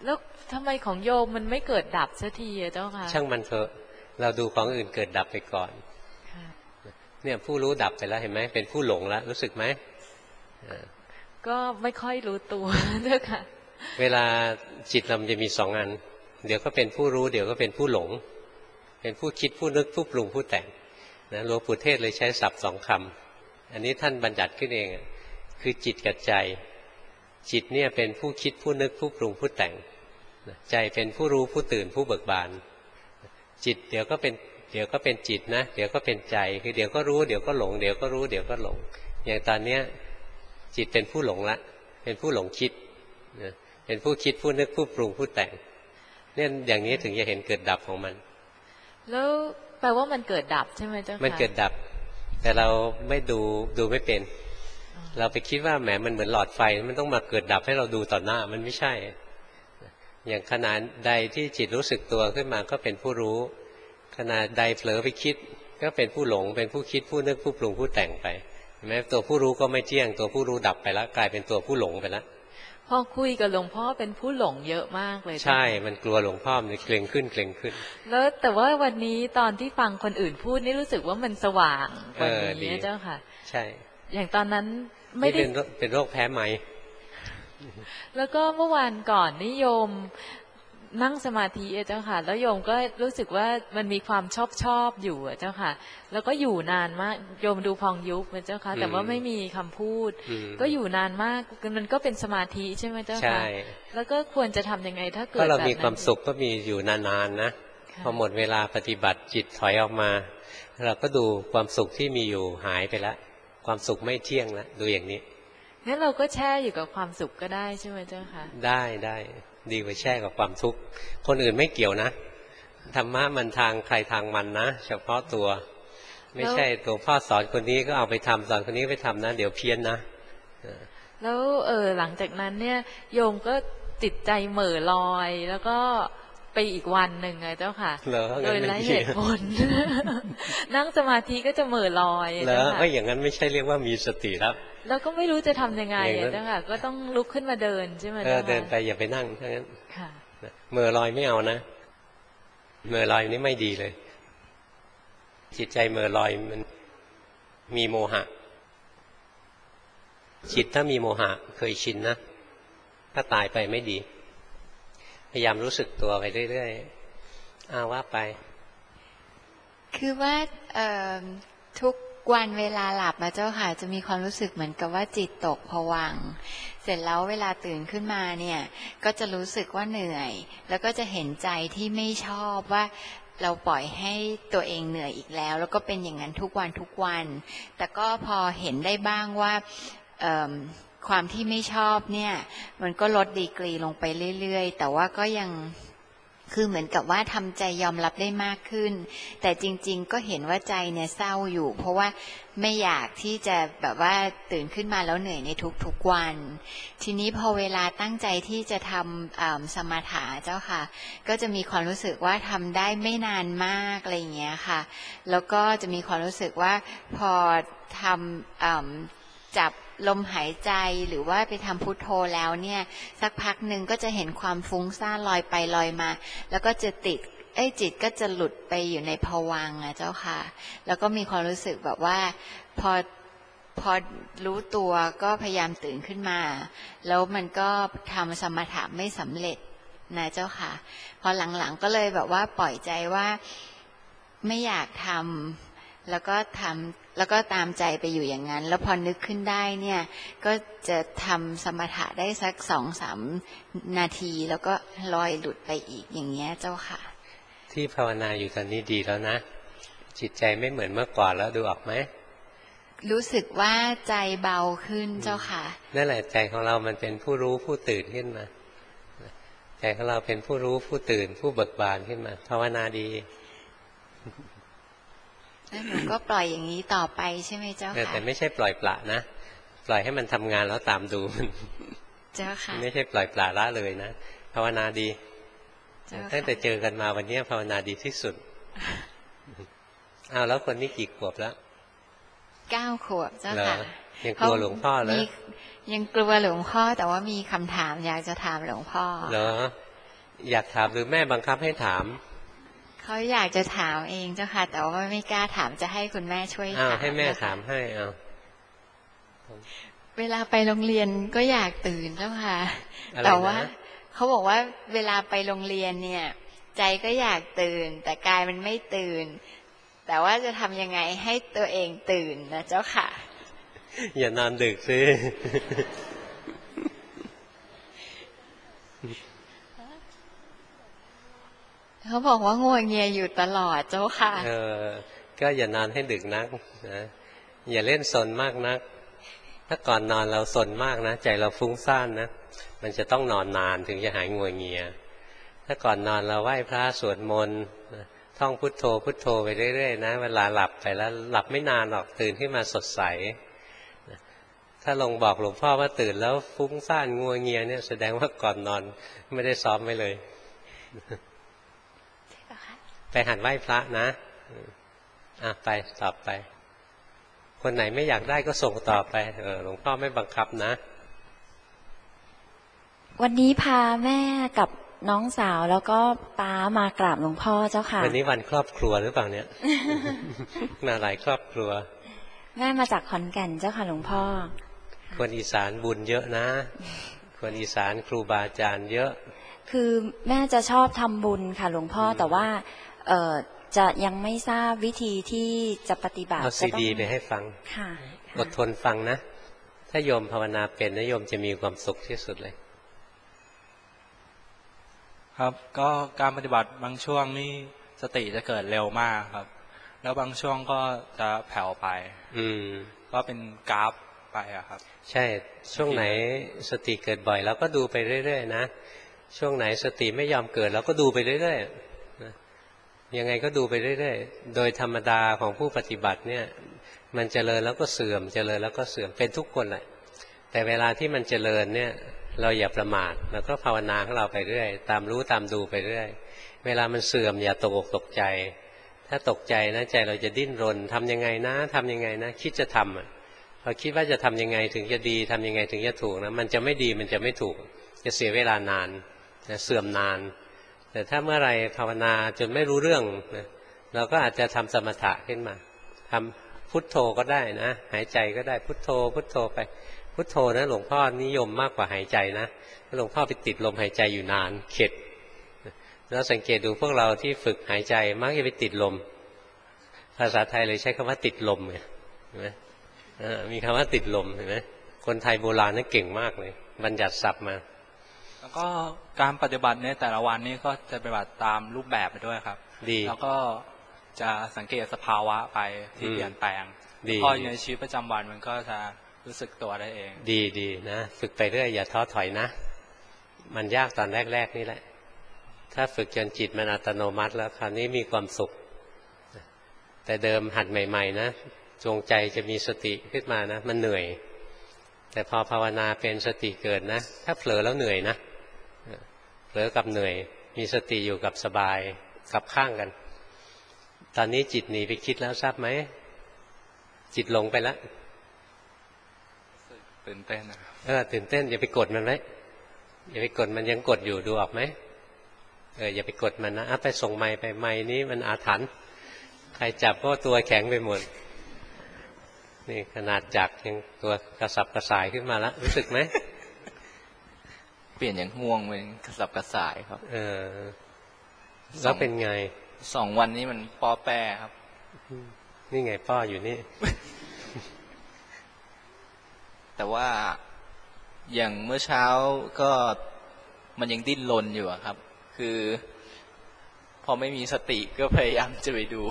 แล้วทำไมของโยมมันไม่เกิดดับสักทีอะเจ้าค่ะช่างมันเถอะเราดูของอื่นเกิดดับไปก่อนเนี่ยผู้รู้ดับไปแล้วเห็นไหมเป็นผู้หลงแล้วรู้สึกไหมก็ไม่ค่อยรู้ตัวเจ้าค่ะเวลาจิตเราจะมีสองอันเดี๋ยวก็เป็นผู้รู้เดี๋ยวก็เป็นผู้หลงเป็นผู้คิดผู้นึกผู้ปรุงผู้แต่งนะหลวงปู่เทศเลยใช้ศัพท์สองคำอันนี้ท่านบัญญัติขึ้นเองคือจิตกับใจจิตเนี่ยเป็นผู้คิดผู้นึกผู้ปรุงผู้แต่งใจเป็นผู้รู้ผู้ตื่นผู้เบิกบานจิตเดี๋ยวก็เป็นเดี๋ยวก็เป็นจิตนะเดี๋ยวก็เป็นใจคือเดี๋ยวก็รู้เดี๋ยวก็หลงเดี๋ยวก็รู้เดี๋ยวก็หลงอย่างตอนเนี้ยจิตเป็นผู้หลงละเป็นผู้หลงคิดเป็นผู้คิดผู้นึกผู้ปรุงผู้แต่งเนี่ยอย่างนี้ถึงจะเห็นเกิดดับของมันแล้วแปลว่ามันเกิดดับใช่ไหมเจ้าค่ะมันเกิดดับแต่เราไม่ดูดูไม่เป็นเราไปคิดว่าแหมมันเหมือนหลอดไฟมันต้องมาเกิดดับให้เราดูต่อหน้ามันไม่ใช่อย่างขณะใดที่จิตรู้สึกตัวขึ้นมาก็เป็นผู้รู้ขณะใดเผลอไปคิดก็เป็นผู้หลงเป็นผู้คิดผู้นึกผู้ปรุงผู้แต่งไปเห็นไหมตัวผู้รู้ก็ไม่เที่ยงตัวผู้รู้ดับไปแล้วกลายเป็นตัวผู้หลงไปแล้วพอคุยกับหลวงพ่อเป็นผู้หลงเยอะมากเลยใช่มันกลัวหลวงพ่อมันเกรงขึ้นเกรงขึ้นแล้วแต่ว่าวันนี้ตอนที่ฟังคนอื่นพูดนี่รู้สึกว่ามันสว่างกว่านี้เจ้าค่ะใช่อย่างตอนนั้นไม่ได้เป็นโรคแพ้ไหมแล้วก็เมื่อวานก่อนนิยมนั่งสมาธิเจ้าค่ะแล้วโยมก็รู้สึกว่ามันมีความชอบชอบอยู่เจ้าค่ะแล้วก็อยู่นานมากโยมดูพองยุบเจ้าค่ะแต่ว่าไม่มีคำพูดก็อยู่นานมากมันก็เป็นสมาธิใช่ไหมเจ้าค่ะแล้วก็ควรจะทำยังไงถ้าเกิดก็เรามีความสุขก็มีอยู่นานๆนะพอหมดเวลาปฏิบัติจิตถอยออกมาเราก็ดูความสุขที่มีอยู่หายไปแล้วความสุขไม่เที่ยงแล้วดูอย่างนี้งั้นเราก็แช่อยู่กับความสุขก็ได้ใช่ไหมเจ้าค่ะได้ได้ดีกว่าแช่กับความทุกข์คนอื่นไม่เกี่ยวนะธรรมะมันทางใครทางมันนะเฉพาะตัวไม่ใช่ตัวพ่อสอนคนนี้ก็เอาไปทำสอนคนนี้ไปทำนะเดี๋ยวเพี้ยนนะแล้วเออหลังจากนั้นเนี่ยโยมก็จิตใจเหม่อลอยแล้วก็ไปอีกวันหนึ่งไงเจ้าค่ะโดยไร้เหตุผลนั่งสมาธิก็จะเหม่อลอยเจ้าค่ะอย่างนั้นไม่ใช่เรียกว่ามีสติแล้วแล้วก็ไม่รู้จะทำยังไงเจ้าค่ะก็ต้องลุกขึ้นมาเดินใช่ไหมเจ้าค่ะเดินไปอย่าไปนั่งทั้งนั้นเหม่อลอยไม่เอานะเหม่อลอยนี่ไม่ดีเลยจิตใจเหม่อลอยมันมีโมหะจิตถ้ามีโมหะเคยชินนะถ้าตายไปไม่ดีพยายามรู้สึกตัวไปเรื่อยๆอ้าว่าไปคือว่าทุกวันเวลาหลับนะเจ้าค่ะจะมีความรู้สึกเหมือนกับว่าจิตตกภวังค์เสร็จแล้วเวลาตื่นขึ้นมาเนี่ยก็จะรู้สึกว่าเหนื่อยแล้วก็จะเห็นใจที่ไม่ชอบว่าเราปล่อยให้ตัวเองเหนื่อยอีกแล้วแล้วก็เป็นอย่างนั้นทุกวันทุกวันแต่ก็พอเห็นได้บ้างว่าความที่ไม่ชอบเนี่ยมันก็ลดดีกรีลงไปเรื่อยๆแต่ว่าก็ยังคือเหมือนกับว่าทำใจยอมรับได้มากขึ้นแต่จริงๆก็เห็นว่าใจเนี่ยเศร้าอยู่เพราะว่าไม่อยากที่จะแบบว่าตื่นขึ้นมาแล้วเหนื่อยในทุกๆวันทีนี้พอเวลาตั้งใจที่จะทำสมถะเจ้าค่ะก็จะมีความรู้สึกว่าทำได้ไม่นานมากอะไรอย่างเงี้ยค่ะแล้วก็จะมีความรู้สึกว่าพอทำจับลมหายใจหรือว่าไปทำพุทโธแล้วเนี่ยสักพักหนึ่งก็จะเห็นความฟุ้งซ่านลอยไปลอยมาแล้วก็จะติดไอ้จิตก็จะหลุดไปอยู่ในภวังค์อ่ะเจ้าค่ะแล้วก็มีความรู้สึกแบบว่าพอพอรู้ตัวก็พยายามตื่นขึ้นมาแล้วมันก็ทำสมถะไม่สำเร็จนะเจ้าค่ะพอหลังๆก็เลยแบบว่าปล่อยใจว่าไม่อยากทำแล้วก็ทำแล้วก็ตามใจไปอยู่อย่างนั้นแล้วพอนึกขึ้นได้เนี่ยก็จะทำสมถะได้สักสองสามนาทีแล้วก็ลอยหลุดไปอีกอย่างเงี้ยเจ้าค่ะที่ภาวนาอยู่ตอนนี้ดีแล้วนะจิตใจไม่เหมือนเมื่อก่อนแล้วดูออกไหมรู้สึกว่าใจเบาขึ้นเจ้าค่ะนั่นแหละใจของเรามันเป็นผู้รู้ผู้ตื่นขึ้นมาใจของเราเป็นผู้รู้ผู้ตื่นผู้เบิกบานขึ้นมาภาวนาดีแล้วหนูก็ปล่อยอย่างนี้ต่อไปใช่ไหมเจ้าค่ะแต่ไม่ใช่ปล่อยปละนะปล่อยให้มันทำงานแล้วตามดูมันเจ้าค่ะไม่ใช่ปล่อยปละละเลยนะภาวนาดีตั้งแต่เจอกันมาวันนี้ภาวนาดีที่สุดอ้าวแล้วคนนี้กี่ขวบแล้วเก้าขวบเจ้าค่ะยังกลัวหลวงพ่อเลยยังกลัวหลวงพ่อแต่ว่ามีคำถามอยากจะถามหลวงพ่อเหรออยากถามหรือแม่บังคับให้ถามเขาอยากจะถามเองเจ้าค่ะแต่ว่าไม่กล้าถามจะให้คุณแม่ช่วยถามให้แม่ถามให้เอาเวลาไปโรงเรียนก็อยากตื่นเจ้าค่ะแต่ว่าเขาบอกว่าเวลาไปโรงเรียนเนี่ยใจก็อยากตื่นแต่กายมันไม่ตื่นแต่ว่าจะทำยังไงให้ตัวเองตื่นนะเจ้าค่ะอย่านอนดึกสิเขาบอกว่างัวเงียอยู่ตลอดเจ้าค่ะเออก็อย่านอนให้ดึกนักนะอย่าเล่นสนมากนักถ้าก่อนนอนเราสนมากนะใจเราฟุ้งซ่านนะมันจะต้องนอนนานถึงจะหายงัวเงียถ้าก่อนนอนเราไหว้พระสวดมนต์ท่องพุทโธพุทโธไปเรื่อยๆนะเวลาหลับไปแล้วหลับไม่นานหรอกตื่นขึ้นมาสดใสถ้าลงบอกหลวงพ่อว่าตื่นแล้วฟุ้งซ่านงัวเงียเนี่ยแสดงว่าก่อนนอนไม่ได้ซ้อมไว้เลยไปหัดไหว้พระนะอ่ะไปต่อไปคนไหนไม่อยากได้ก็ส่งต่อไปเออหลวงพ่อไม่บังคับนะวันนี้พาแม่กับน้องสาวแล้วก็ป้ามากราบหลวงพ่อเจ้าค่ะวันนี้วันครอบครัวหรือเปล่าเนี่ย มาหลายครอบครัวแม่มาจากขอนแก่นเจ้าค่ะหลวงพ่อคนอีสานบุญเยอะนะคนอีสานครูบาอาจารย์เยอะคือแม่จะชอบทำบุญค่ะหลวงพ่อแต่ว่าเออจะยังไม่ทราบวิธีที่จะปฏิบัติเอาซีดีไปให้ฟังค่ะอดทนฟังนะถ้าโยมภาวนาเป็นนะโยมจะมีความสุขที่สุดเลยครับก็การปฏิบัติบางช่วงนี่สติจะเกิดเร็วมากครับแล้วบางช่วงก็จะแผ่วไปอืมก็เป็นกราฟไปอะครับใช่ช่วงไหนสติเกิดบ่อยเราก็ดูไปเรื่อยๆนะช่วงไหนสติไม่ยอมเกิดเราก็ดูไปเรื่อยๆนะยังไงก็ดูไปเรื่อยๆโดยธรรมดาของผู้ปฏิบัติเนี่ยมันเจริญแล้วก็เสื่อมเจริญแล้วก็เสื่อมเป็นทุกคนแหละแต่เวลาที่มันเจริญเนี่ยเราอย่าประมาทแล้วก็ภาวนาของเราไปเรื่อยตามรู้ตามดูไปเรื่อยเวลามันเสื่อมอย่าตกอกตกใจถ้าตกใจนะใจเราจะดิ้นรนทำยังไงนะทำยังไงนะคิดจะทำอ่ะพอคิดว่าจะทำยังไงถึงจะดีทำยังไงถึงจะถูกนะมันจะไม่ดีมันจะไม่ถูกจะเสียเวลานานจะเสื่อมนานแต่ถ้าเมื่อไรภาวนาจนไม่รู้เรื่องนะเราก็อาจจะทำสมถะขึ้นมาทำพุทโธก็ได้นะหายใจก็ได้พุทโธพุทโธไปพุทโธนะหลวงพ่อนิยมมากกว่าหายใจนะหลวงพ่อไปติดลมหายใจอยู่นานเข็ดแล้วสังเกตดูพวกเราที่ฝึกหายใจมักจะไปติดลมภาษาไทยเลยใช้คำว่าติดลมไงเห็นไหมมีคำว่าติดลมเห็นไหมคนไทยโบราณนี่เก่งมากเลยบัญญัติศัพท์มาแล้วก็การปฏิบัติในแต่ละวันนี้ก็จะปฏิบัติตามรูปแบบไปด้วยครับดีแล้วก็จะสังเกตสภาวะไปที่เปลี่ยนแปลงพอในชีวิตประจำวันมันก็จะรู้สึกตัวได้เองดีดีนะฝึกไปเรื่อยอย่าท้อถอยนะมันยากตอนแรกๆนี่แหละถ้าฝึกจนจิตมันอัตโนมัติแล้วคราวนี้มีความสุขแต่เดิมหัดใหม่ๆนะจงใจจะมีสติขึ้นมานะมันเหนื่อยแต่พอภาวนาเป็นสติเกิดนะถ้าเผลอแล้วเหนื่อยนะเผลอกับเหนื่อยมีสติอยู่กับสบายกับข้างกันตอนนี้จิตหนีไปคิดแล้วทราบไหมจิตหลงไปแล้วตื่นเต้นนะเออตื่นเต้นอย่าไปกดมันไว้อย่าไปกดมันยังกดอยู่ดูออกไหมเอออย่าไปกดมันนะไปส่งไม้ไปไม้นี้มันอาถรรพ์ใครจับก็ตัวแข็งไปหมดนี่ขนาดจักยังตัวกระสับกระส่ายขึ้นมาแล้วรู้สึกไหมเปลี่ยนอย่างง่วงเป็นกระสับกระส่ายครับเออแล้วเป็นไงสองวันนี้มันป้อแปรครับนี่ไงป้ออยู่นี่แต่ว่าอย่างเมื่อเช้าก็มันยังดิ้นรนอยู่ครับคือพอไม่มีสติก็พยายามจะไปดู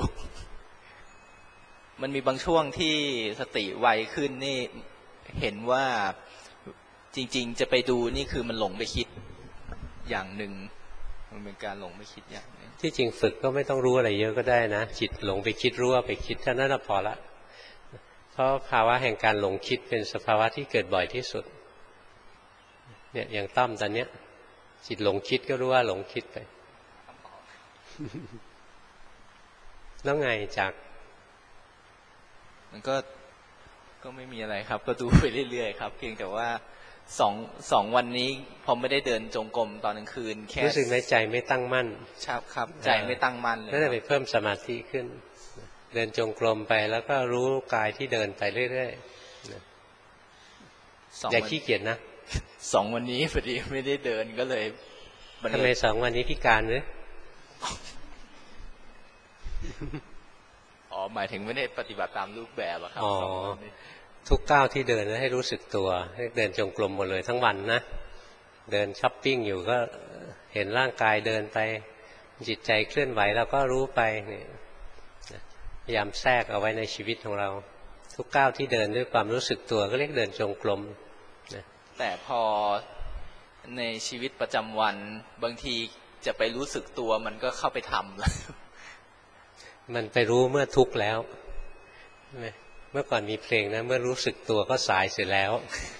มันมีบางช่วงที่สติไวขึ้นนี่เห็นว่าจริงๆจะไปดูนี่คือมันหลงไปคิดอย่างหนึ่งมันเป็นการหลงไปคิดอย่างนึงที่จริงฝึกก็ไม่ต้องรู้อะไรเยอะก็ได้นะจิตหลงไปคิดรู้ว่าไปคิดแค่นั้นพอละเพราะภาวะแห่งการหลงคิดเป็นสภาวะที่เกิดบ่อยที่สุดเนี่ยอย่างต้อมตอนเนี้ยจิตหลงคิดก็รู้ว่าหลงคิดไปแล้วไงจากมันก็ก็ไม่มีอะไรครับก็ดูไปเรื่อยๆครับเพียงแต่ว่าสองสองวันนี้พอไม่ได้เดินจงกรมตอนกลางคืนแค่รู้สึกในใจไม่ตั้งมั่นครับครับใจไม่ตั้งมั่นเลยนั่นแหละไปเพิ่มสมาธิขึ้นเดินจงกรมไปแล้วก็รู้กายที่เดินไปเรื่อยๆอย่าขี้เกียจนะสองวันนี้พอดีไม่ได้เดินก็เลยทำไมสองวันนี้พิการหรืออ๋อหมายถึงไม่ได้ปฏิบัติตามรูปแบบอะครับอ๋อทุกก้าวที่เดินให้รู้สึกตัวให้เดินจงกรมหมดเลยทั้งวันนะเดินช้อปปิ้งอยู่ก็เห็นร่างกายเดินไปจิตใจเคลื่อนไหวเราก็รู้ไปนี่พยายามแทรกเอาไว้ในชีวิตของเราทุกก้าวที่เดินด้วยความรู้สึกตัวก็เรียกเดินจงกรมนะแต่พอในชีวิตประจำวันบางทีจะไปรู้สึกตัวมันก็เข้าไปทำแล้วมันไปรู้เมื่อทุกข์แล้วเมื่อก่อนมีเพลงนะเมื่อรู้สึกตัวก็สายเสียแล้ว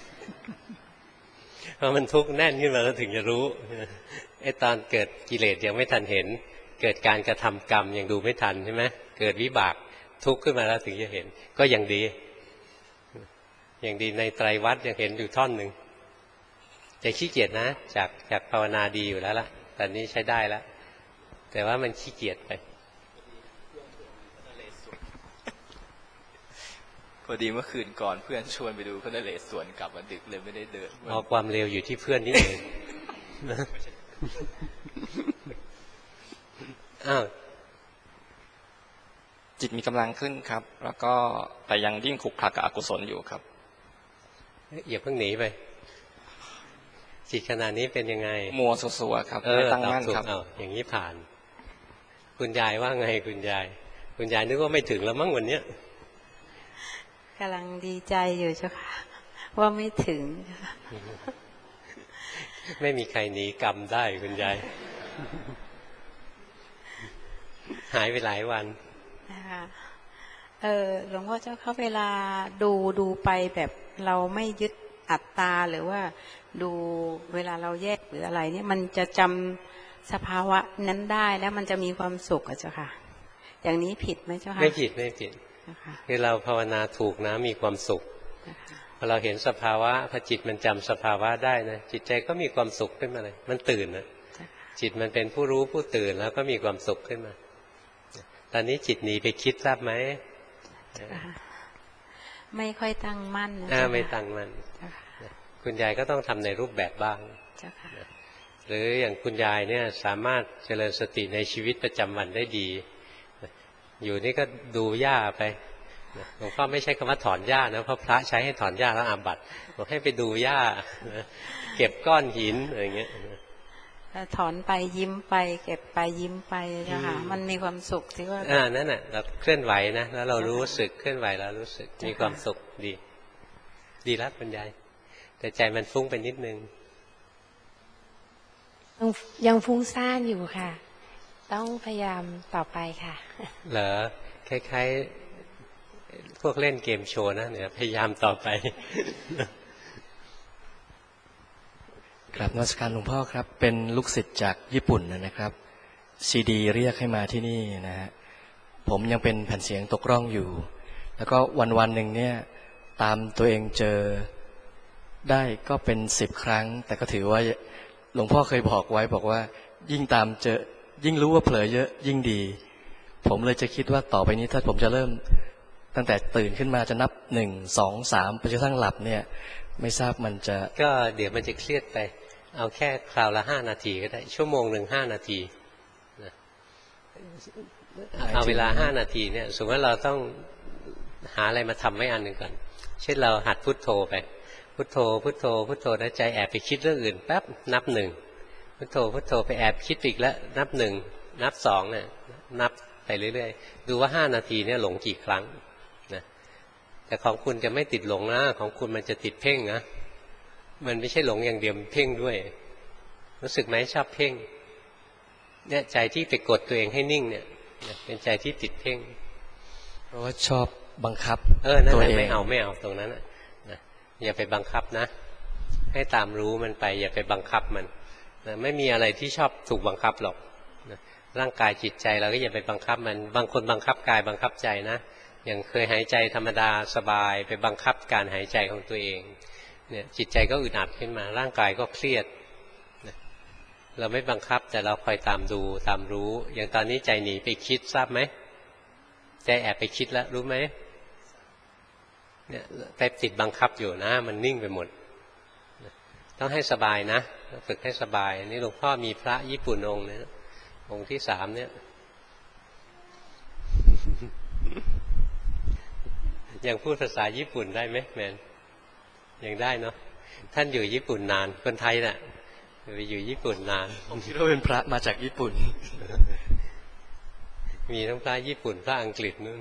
เพราะมันทุกข์แน่นขึ้นมาแล้วถึงจะรู้ไอ้ตอนเกิดกิเลสยังไม่ทันเห็นเกิดการกระทำกรรมยังดูไม่ทันใช่ไหมเกิดวิบากทุกข์ขึ้นมาแล้วถึงจะเห็นก็ยังดีอย่างดีในไตรวัฏยังเห็นอยู่ท่อนหนึ่งแต่ขี้เกียจนะจากจากภาวนาดีอยู่แล้วล่ะตอนนี้ใช้ได้แล้วแต่ว่ามันขี้เกียจไปพอดีเมื่อคืนก่อนเพื่อนชวนไปดูพระนเรศวรกลับมาดึกเลยไม่ได้เดินเอาความเร็วอยู่ที่เพื่อนนี่เองอ้าวจิตมีกำลังขึ้นครับแล้วก็แต่ยังยิ่งขลุกคลักกับอกุศลอยู่ครับอย่าเพิ่งหนีไปจิตขณะนี้เป็นยังไงมัวสัวๆครับไม่ตั้งมั่นครับอย่างนี้ผ่านคุณยายว่าไงคุณยายคุณยายนึกว่าไม่ถึงแล้วมั้งวันเนี้ยกำลังดีใจอยู่เจ้าค่ะว่าไม่ถึงไม่มีใครหนีกรรมได้คุณยายหายไปหลายวันนะคะเออหลวงพ่อเจ้าเขาเวลาดูดูไปแบบเราไม่ยึดอัตตาหรือว่าดูเวลาเราแยกหรืออะไรเนี่ยมันจะจำสภาวะนั้นได้แล้วมันจะมีความสุขอ่ะเจ้าค่ะอย่างนี้ผิดไหมเจ้าค่ะไม่ผิดไม่ผิดคือเราภาวนาถูกนะมีความสุขพอเราเห็นสภาวะพอจิตมันจำสภาวะได้นะจิตใจก็มีความสุขขึ้นมาเลยมันตื่นนะจิตมันเป็นผู้รู้ผู้ตื่นแล้วก็มีความสุขขึ้นมาตอนนี้จิตหนีไปคิดทราบไหมไม่ค่อยตั้งมั่นนะไม่ตั้งมั่นคุณยายก็ต้องทำในรูปแบบบ้างหรืออย่างคุณยายเนี่ยสามารถเจริญสติในชีวิตประจำวันได้ดีอยู่นี่ก็ดูหญ้าไปหลวงพ่อไม่ใช้คำว่าถอนหญ้านะเพราะพระใช้ให้ถอนหญ้าแล้วอาบัติบอกให้ไปดูหญ้าเก็บก้อนหินอะไรเงี้ยถอนไปยิ้มไปเก็บไปยิ้มไปนะคะมันมีความสุขที่ว่าอ่านั่นแหละเราเคลื่อนไหวนะแล้วเรารู้สึกเคลื่อนไหวแล้วรู้สึกมีความสุขดีดีแล้วคุณยายแต่ใจมันฟุ้งไปนิดนึงยังฟุ้งซ่านอยู่ค่ะต้องพยายามต่อไปค่ะเหรอคล้ายๆพวกเล่นเกมโชว์นะเนี่ยพยายามต่อไปกราบนมัสการหลวงพ่อครับเป็นลูกศิษย์จากญี่ปุ่นนะครับซีดีเรียกให้มาที่นี่นะฮะผมยังเป็นแผ่นเสียงตกร่องอยู่แล้วก็วันวันหนึ่งเนี่ยตามตัวเองเจอได้ก็เป็นสิบครั้งแต่ก็ถือว่าหลวงพ่อเคยบอกไว้บอกว่ายิ่งตามเจอยิ่งรู้ว่าเผลอเยอะยิ่งดีผมเลยจะคิดว่าต่อไปนี้ถ้าผมจะเริ่มตั้งแต่ตื่นขึ้นมาจะนับหนึ่งสองสามไปจนกระทั่งหลับเนี่ยไม่ทราบมันจะก็เดี๋ยวมันจะเครียดไปเอาแค่คราวละห้านาทีก็ได้ชั่วโมงหนึ่งห้านาทีเอาเวลาห้านาทีเนี่ยสมมติว่าเราต้องหาอะไรมาทำไว้อันหนึ่งก่อนเช่นเราหัดพุทโธไปพุทโธพุทโธพุทโธแล้วใจแอบไปคิดเรื่องอื่นแป๊บนับหนึ่งพุทโธพุทโธไปแอบคิดอีกแล้วนับหนึ่งนับสองเนี่ยนับไปเรื่อยๆดูว่าห้านาทีเนี่ยหลงกี่ครั้งนะแต่ของคุณจะไม่ติดหลงนะของคุณมันจะติดเพ่งนะมันไม่ใช่หลงอย่างเดียวเพ่งด้วยรู้สึกไหมชอบเพ่งเนี่ยใจที่ไปกดตัวเองให้นิ่งเนี่ยเป็นใจที่ติดเพ่งเพราะว่าชอบบังคับเออนั่นแหละไม่เอาไม่เอาตรงนั้นนะอย่าไปบังคับนะให้ตามรู้มันไปอย่าไปบังคับมันนะไม่มีอะไรที่ชอบถูกบังคับหรอกนะร่างกายจิตใจเราก็อย่าไปบังคับมันบางคนบังคับกายบังคับใจนะอย่างเคยหายใจธรรมดาสบายไปบังคับการหายใจของตัวเองเนี่ยจิตใจก็อึดอัดขึ้นมาร่างกายก็เครียดเราไม่บังคับแต่เราคอยตามดูตามรู้อย่างตอนนี้ใจหนีไปคิดทราบไหมใจแอบไปคิดแล้วรู้ไหมเนี่ยไปติดบังคับอยู่นะมันนิ่งไปหมดต้องให้สบายนะฝึกให้สบายนี่หลวงพ่อมีพระญี่ปุ่นองค์นึงองค์ที่สามเนี่ยยังพูดภาษาญี่ปุ่นได้ไหมแมนยังได้เนาะท่านอยู่ญี่ปุ่นนานคนไทยน่ะไปอยู่ญี่ปุ่นนานผมคิดว่าเป็นพระมาจากญี่ปุ่นมีทั้งพระญี่ปุ่นพระอังกฤษนู่น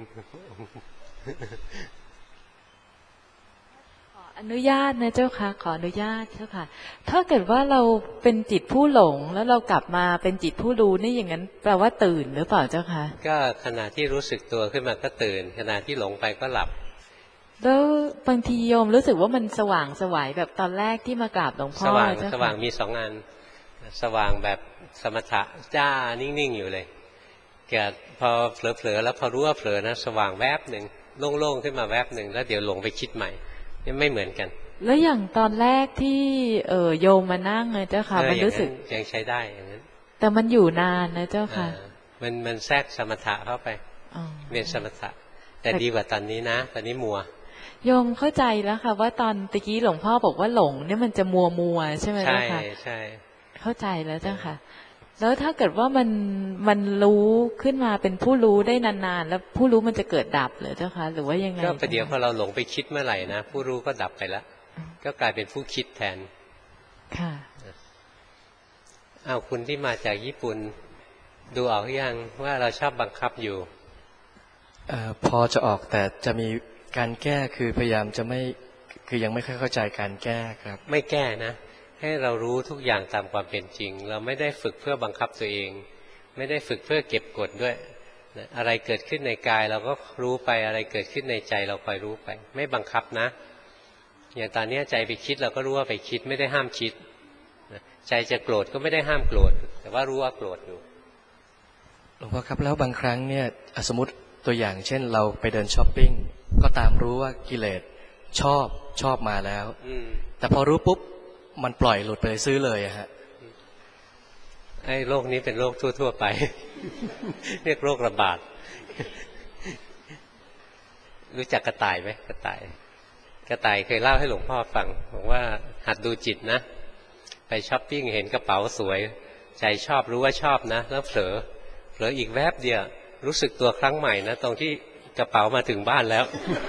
ขออนุญาตนะเจ้าค่ะขออนุญาตเจ้าค่ะถ้าเกิดว่าเราเป็นจิตผู้หลงแล้วเรากลับมาเป็นจิตผู้รู้นี่อย่างนั้นแปลว่าตื่นหรือเปล่าเจ้าค่ะก็ขณะที่รู้สึกตัวขึ้นมาก็ตื่นขณะที่หลงไปก็หลับแล้วบางทีโยมรู้สึกว่ามันสว่างสวยแบบตอนแรกที่มากราบหลวงพ่อสว่างสว่างมีสองอันสว่างแบบสมถะจ้านิ่งๆอยู่เลยเกิดพอเผลอๆแล้วพอรู้ว่าเผลอนะสว่างแวบหนึ่งโล่งๆขึ้นมาแวบหนึ่งแล้วเดี๋ยวหลงไปคิดใหม่นี่ไม่เหมือนกันแล้วอย่างตอนแรกที่เออโยมมานั่งเลยเจ้าค่ะมันรู้สึกยังใช้ได้อย่างนั้นแต่มันอยู่นานนะเจ้าค่ะมันมันแทรกสมถะเข้าไปเรียนสมถะแต่ดีกว่าตอนนี้นะตอนนี้มัวโยมเข้าใจแล้วค่ะว่าตอนตะกี้หลวงพ่อบอกว่าหลงเนี่ยมันจะมัวมัวใช่ไหมเจ้าค่ะใช่ใช่เข้าใจแล้วเจ้าค่ะแล้วถ้าเกิดว่ามันมันรู้ขึ้นมาเป็นผู้รู้ได้นานๆแล้วผู้รู้มันจะเกิดดับเหรอเจ้าค่ะหรือว่ายังไงก็ประเดี๋ยวพอเราหลงไปคิดเมื่อไหร่นะผู้รู้ก็ดับไปแล้วก็กลายเป็นผู้คิดแทนค่ะเอาคุณที่มาจากญี่ปุ่นดูออกหรือยังว่าเราชอบบังคับอยู่เอ่อพอจะออกแต่จะมีการแก้คือพยายามจะไม่คือยังไม่ค่อยเข้าใจการแก้ครับไม่แก้นะให้เรารู้ทุกอย่างตามความเป็นจริงเราไม่ได้ฝึกเพื่อบังคับตัวเองไม่ได้ฝึกเพื่อเก็บกดด้วยอะไรเกิดขึ้นในกายเราก็รู้ไปอะไรเกิดขึ้นในใจเราคอยรู้ไปไม่บังคับนะอย่างตอนนี้ใจไปคิดเราก็รู้ว่าไปคิดไม่ได้ห้ามคิดใจจะโกรธก็ไม่ได้ห้ามโกรธแต่ว่ารู้ว่าโกรธอยู่หลวงพ่อครับแล้วบางครั้งเนี่ยสมมติตัวอย่างเช่นเราไปเดินช้อปปิ้งก็ตามรู้ว่ากิเลสชอบชอบมาแล้วแต่พอรู้ปุ๊บมันปล่อยหลุดไปซื้อเลยอะฮะไอ้โรคนี้เป็นโรคทั่วๆไป เรียกโรคระบาด รู้จักกระต่ายไหมกระต่ายกระต่ายเคยเล่าให้หลวงพ่อฟังบอกว่าหัดดูจิตนะไปช้อปปิ้งเห็นกระเป๋าสวยใจชอบรู้ว่าชอบนะแล้วเผลอเผลออีกแวบเดียวรู้สึกตัวครั้งใหม่นะตรงที่กระเป๋ามาถึงบ้านแล้ว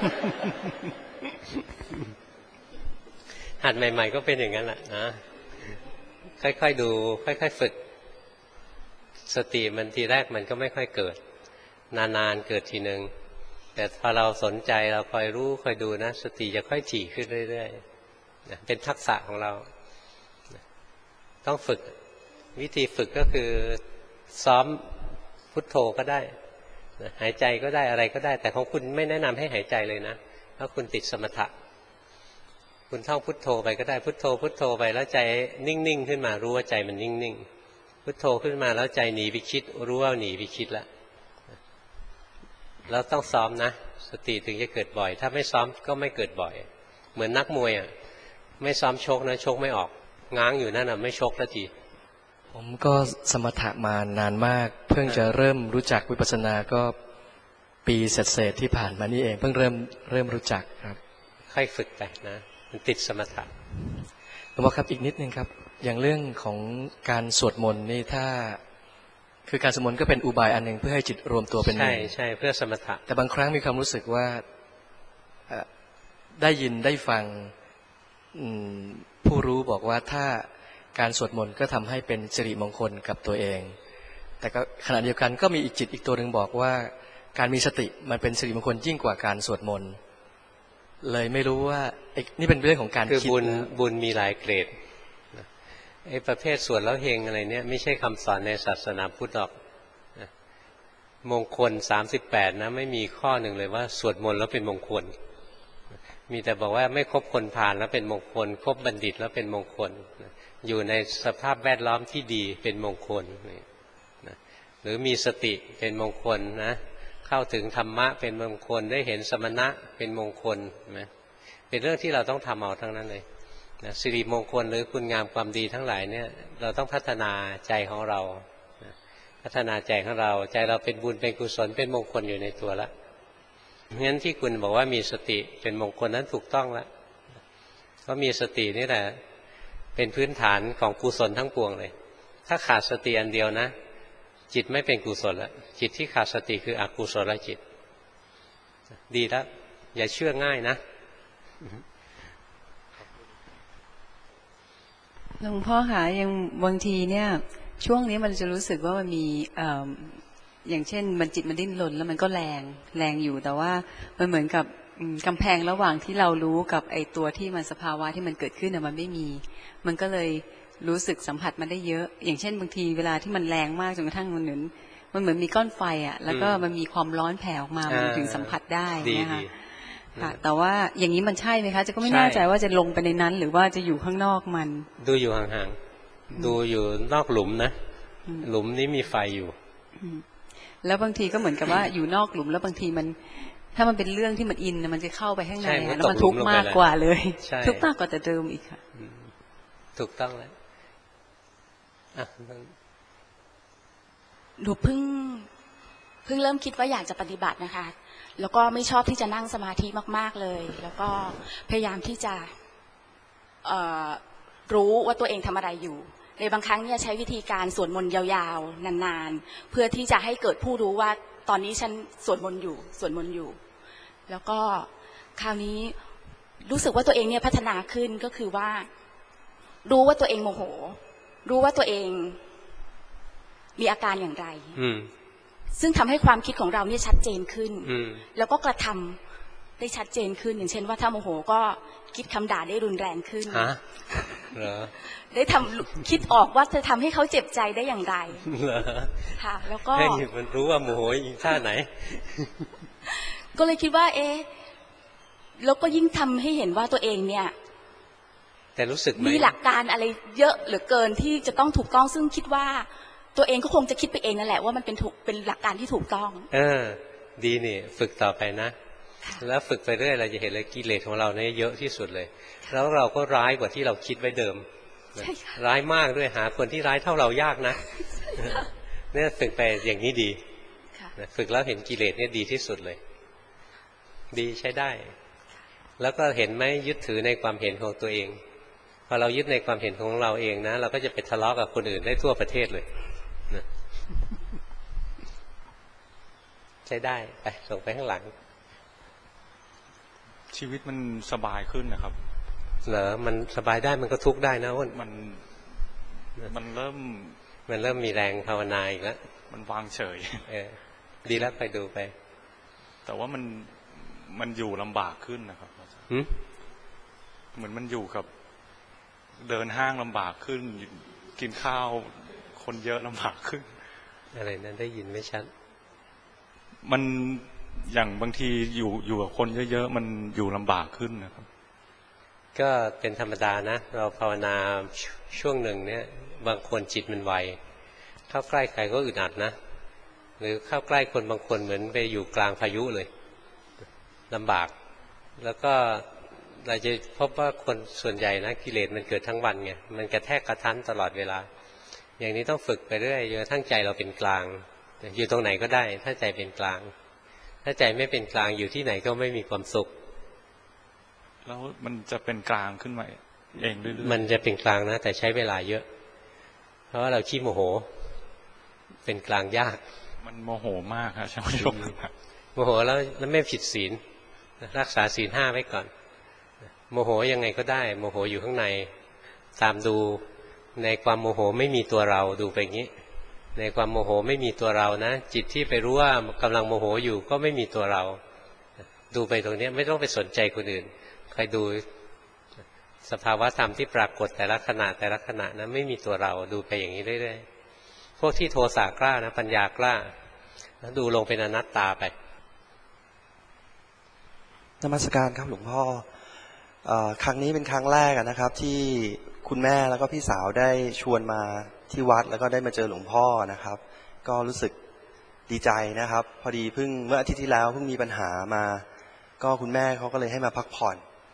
หัดใหม่ๆก็เป็นอย่างนั้นแหละนะค่อยๆดูค่อยๆฝึกสติมันทีแรกมันก็ไม่ค่อยเกิดนานๆเกิดทีหนึ่งแต่พอเราสนใจเราคอยรู้คอยดูนะสติจะค่อยถี่ขึ้นเรื่อยๆนะเป็นทักษะของเราต้องฝึกวิธีฝึกก็คือซ้อมพุทโธก็ได้หายใจก็ได้อะไรก็ได้แต่ของคุณไม่แนะนำให้หายใจเลยนะเพราะคุณติดสมถะคุณท่องพุทโธไปก็ได้พุทโธพุทโธไปแล้วใจนิ่งๆขึ้นมารู้ว่าใจมันนิ่งๆพุทโธขึ้นมาแล้วใจหนีไปคิดรู้ว่าหนีไปคิดแล้วแล้วต้องซ้อมนะสติถึงจะเกิดบ่อยถ้าไม่ซ้อมก็ไม่เกิดบ่อยเหมือนนักมวยอ่ะไม่ซ้อมชกนะชกไม่ออกง้างอยู่นั่นน่ะไม่ชกสักทีผมก็สมถะมานานมากเพิ่งจะเริ่มรู้จักวิปัสสนาก็ปีเศษๆที่ผ่านมานี่เองเพิ่งเริ่มเริ่มรู้จักครับค่อยฝึกไปนะมันติดสมถะหลวงพ่อครับอีกนิดนึงครับอย่างเรื่องของการสวดมนต์นี่ถ้าคือการสวดมนต์ก็เป็นอุบายอันหนึ่งเพื่อให้จิตรวมตัวเป็นหนึ่งใช่ใช่เพื่อสมถะแต่บางครั้งมีความรู้สึกว่าได้ยินได้ฟังผู้รู้บอกว่าถ้าการสวดมนต์ก็ทำให้เป็นสิริมงคลกับตัวเองแต่ก็ขณะเดียวกันก็มีอีกจิตอีกตัวหนึ่งบอกว่าการมีสติมันเป็นสิริมงคลยิ่งกว่าการสวดมนต์เลยไม่รู้ว่านี่เป็นเรื่องของการคิดคือบุญบุญมีหลายเกรดไอ้ประเภทสวดแล้วเฮงอะไรเนี่ยไม่ใช่คำสอนในศาสนาพุทธหรอกมงคลสามสิบแปดนะไม่มีข้อหนึ่งเลยว่าสวดมนต์แล้วเป็นมงคลมีแต่บอกว่าไม่คบคนพาลแล้วเป็นมงคลคบบัณฑิตแล้วเป็นมงคลอยู่ในสภาพแวดล้อมที่ดีเป็นมงคลหรือมีสติเป็นมงคลนะเข้าถึงธรรมะเป็นมงคลได้เห็นสมณะเป็นมงคลนะเป็นเรื่องที่เราต้องทำเอาทั้งนั้นเลยนะสิริมงคลหรือคุณงามความดีทั้งหลายเนี่ยเราต้องพัฒนาใจของเรานะพัฒนาใจของเราใจเราเป็นบุญเป็นกุศลเป็นมงคลอยู่ในตัวแล้วงั้นที่คุณบอกว่ามีสติเป็นมงคลนั้นถูกต้องแล้วเพราะมีสตินี่แหละเป็นพื้นฐานของกุศลทั้งปวงเลยถ้าขาดสติอันเดียวนะจิตไม่เป็นกุศลแล้วจิตที่ขาดสติคืออกุศลจิตดีแล้วอย่าเชื่อง่ายนะหลวงพ่อคะยังบางทีเนี่ยช่วงนี้มันจะรู้สึกว่ามันมีอย่างเช่นมันจิตมันดิ้นรนแล้วมันก็แรงแรงอยู่แต่ว่ามันเหมือนกับกำแพงระหว่างที่เรารู้กับไอตัวที่มันสภาวะที่มันเกิดขึ้นเนี่ยมันไม่มีมันก็เลยรู้สึกสัมผัสมันได้เยอะอย่างเช่นบางทีเวลาที่มันแรงมากจนกระทั่งมันเหมือนมันเหมือนมีก้อนไฟอ่ะแล้วก็มันมีความร้อนแผ่ออกมามันถึงสัมผัสได้นะคะค่ะแต่ว่าอย่างนี้มันใช่ไหมคะจะก็ไม่แน่ใจว่าจะลงไปในนั้นหรือว่าจะอยู่ข้างนอกมันดูอยู่ห่างๆดูอยู่นอกหลุมนะหลุมนี้มีไฟอยู่แล้วบางทีก็เหมือนกับว่าอยู่นอกหลุมแล้วบางทีมันถ้ามันเป็นเรื่องที่มันอินมันจะเข้าไปข้างในแล้วมันทุกข์มากกว่าเลยทุกข์มากกว่าแต่เดิมอีกค่ะถูกต้องแล้วหนูเพิ่งเพิ่งเริ่มคิดว่าอยากจะปฏิบัตินะคะแล้วก็ไม่ชอบที่จะนั่งสมาธิมากๆเลยแล้วก็พยายามที่จะรู้ว่าตัวเองทำอะไรอยู่ในบางครั้งเนี่ยใช้วิธีการสวดมนต์ยาวๆนานๆเพื่อที่จะให้เกิดผู้รู้ว่าตอนนี้ฉันสวดมนต์อยู่สวดมนต์อยู่แล้วก็คราวนี้รู้สึกว่าตัวเองเนี่ยพัฒนาขึ้นก็คือว่ารู้ว่าตัวเองโมโหรู้ว่าตัวเองมีอาการอย่างไรซึ่งทำให้ความคิดของเราเนี่ยชัดเจนขึ้นแล้วก็กระทำได้ชัดเจนขึ้นอย่างเช่นว่าถ้าโมโหก็คิดคำด่าได้รุนแรงขึ้นเหรอได้ทำคิดออกว่าจะทำให้เขาเจ็บใจได้อย่างไรเหรอค่ะแล้วก็มันรู้ว่าโมโหอีกท่าไหนก็เลยคิดว่าเอ๊ะแล้วก็ยิ่งทำให้เห็นว่าตัวเองเนี่ยแต่รู้สึกไหมมีหลักการอะไรเยอะเหลือเกินที่จะต้องถูกต้องซึ่งคิดว่าตัวเองก็คงจะคิดไปเองนั่นแหละว่ามันเป็นถูกเป็นหลักการที่ถูกต้องเออดีนี่ฝึกต่อไปนะแล้วฝึกไปเรื่อยเราจะเห็นเลยกิเลสของเราเนี่ยเยอะที่สุดเลยแล้วเราก็ร้ายกว่าที่เราคิดไว้เดิมร้ายมากด้วยหาคนที่ร้ายเท่าเรายากนะเนี่ยฝึกไปอย่างนี้ดีฝึกแล้วเห็นกิเลสเนี่ยดีที่สุดเลยดีใช้ได้แล้วก็เห็นไหมยึดถือในความเห็นของตัวเองพอเรายึดในความเห็นของเราเองนะเราก็จะไปทะเลาะกับคนอื่นได้ทั่วประเทศเลยนะใช้ได้ไปส่งไปข้างหลังชีวิตมันสบายขึ้นนะครับเหรอมันสบายได้มันก็ทุกข์ได้นะอ้นมันมันเริ่มมันเริ่มมีแรงภาวนาอีกแล้วมันวางเฉยเออดีแล้วไปดูไปแต่ว่ามันมันอยู่ลำบากขึ้นนะครับเหมือนมันอยู่กับเดินห้างลำบากขึ้นกินข้าวคนเยอะลำบากขึ้นอะไรนั้นได้ยินไม่ชัดมันอย่างบางทีอยู่อยู่กับคนเยอะๆมันอยู่ลำบากขึ้นนะครับก็เป็นธรรมดานะเราภาวนาช่วงหนึ่งเนี่ยบางคนจิตมันไวเข้าใกล้ใครก็อึดอัดนะหรือเข้าใกล้คนบางคนเหมือนไปอยู่กลางพายุเลยลำบากแล้วก็เราจะพบว่าคนส่วนใหญ่นะกิเลสมันเกิดทั้งวันไงมันกระแทกกระทันตลอดเวลาอย่างนี้ต้องฝึกไปเรื่อยจนกระทั่งใจเราเป็นกลางอยู่ตรงไหนก็ได้ถ้าใจเป็นกลางถ้าใจไม่เป็นกลางอยู่ที่ไหนก็ไม่มีความสุขแล้วมันจะเป็นกลางขึ้นมาเองเรื่อยๆมันจะเป็นกลางนะแต่ใช้เวลาเยอะเพราะว่าเราขี้โมโหเป็นกลางยากมันโมโหมากครับใช่ไหมโยมโมโหแล้วแล้วไม่ผิดศีลรักษาศีลห้าไว้ก่อนโมโหยังไงก็ได้โมโหอยู่ข้างในตามดูในความโมโหไม่มีตัวเราดูไปอย่างนี้ในความโมโหไม่มีตัวเรานะจิตที่ไปรู้ว่ากำลังโมโหอยู่ก็ไม่มีตัวเราดูไปตรงนี้ไม่ต้องไปสนใจคนอื่นใครดูสภาวะธรรมที่ปรากฏแต่ละขณะแต่ละขณะนะไม่มีตัวเราดูไปอย่างนี้เรื่อยๆพวกที่โทสะกล้านะปัญญากล้าแล้วดูลงเป็นอนัตตาไปนมัสการครับหลวงพ่อครั้งนี้เป็นครั้งแรกนะครับที่คุณแม่แล้วก็พี่สาวได้ชวนมาที่วัดแล้วก็ได้มาเจอหลวงพ่อนะครับก็รู้สึกดีใจนะครับพอดีเพิ่งเมื่ออาทิตย์ที่แล้วเพิ่งมีปัญหามาก็คุณแม่เขาก็เลยให้มาพักผ่อน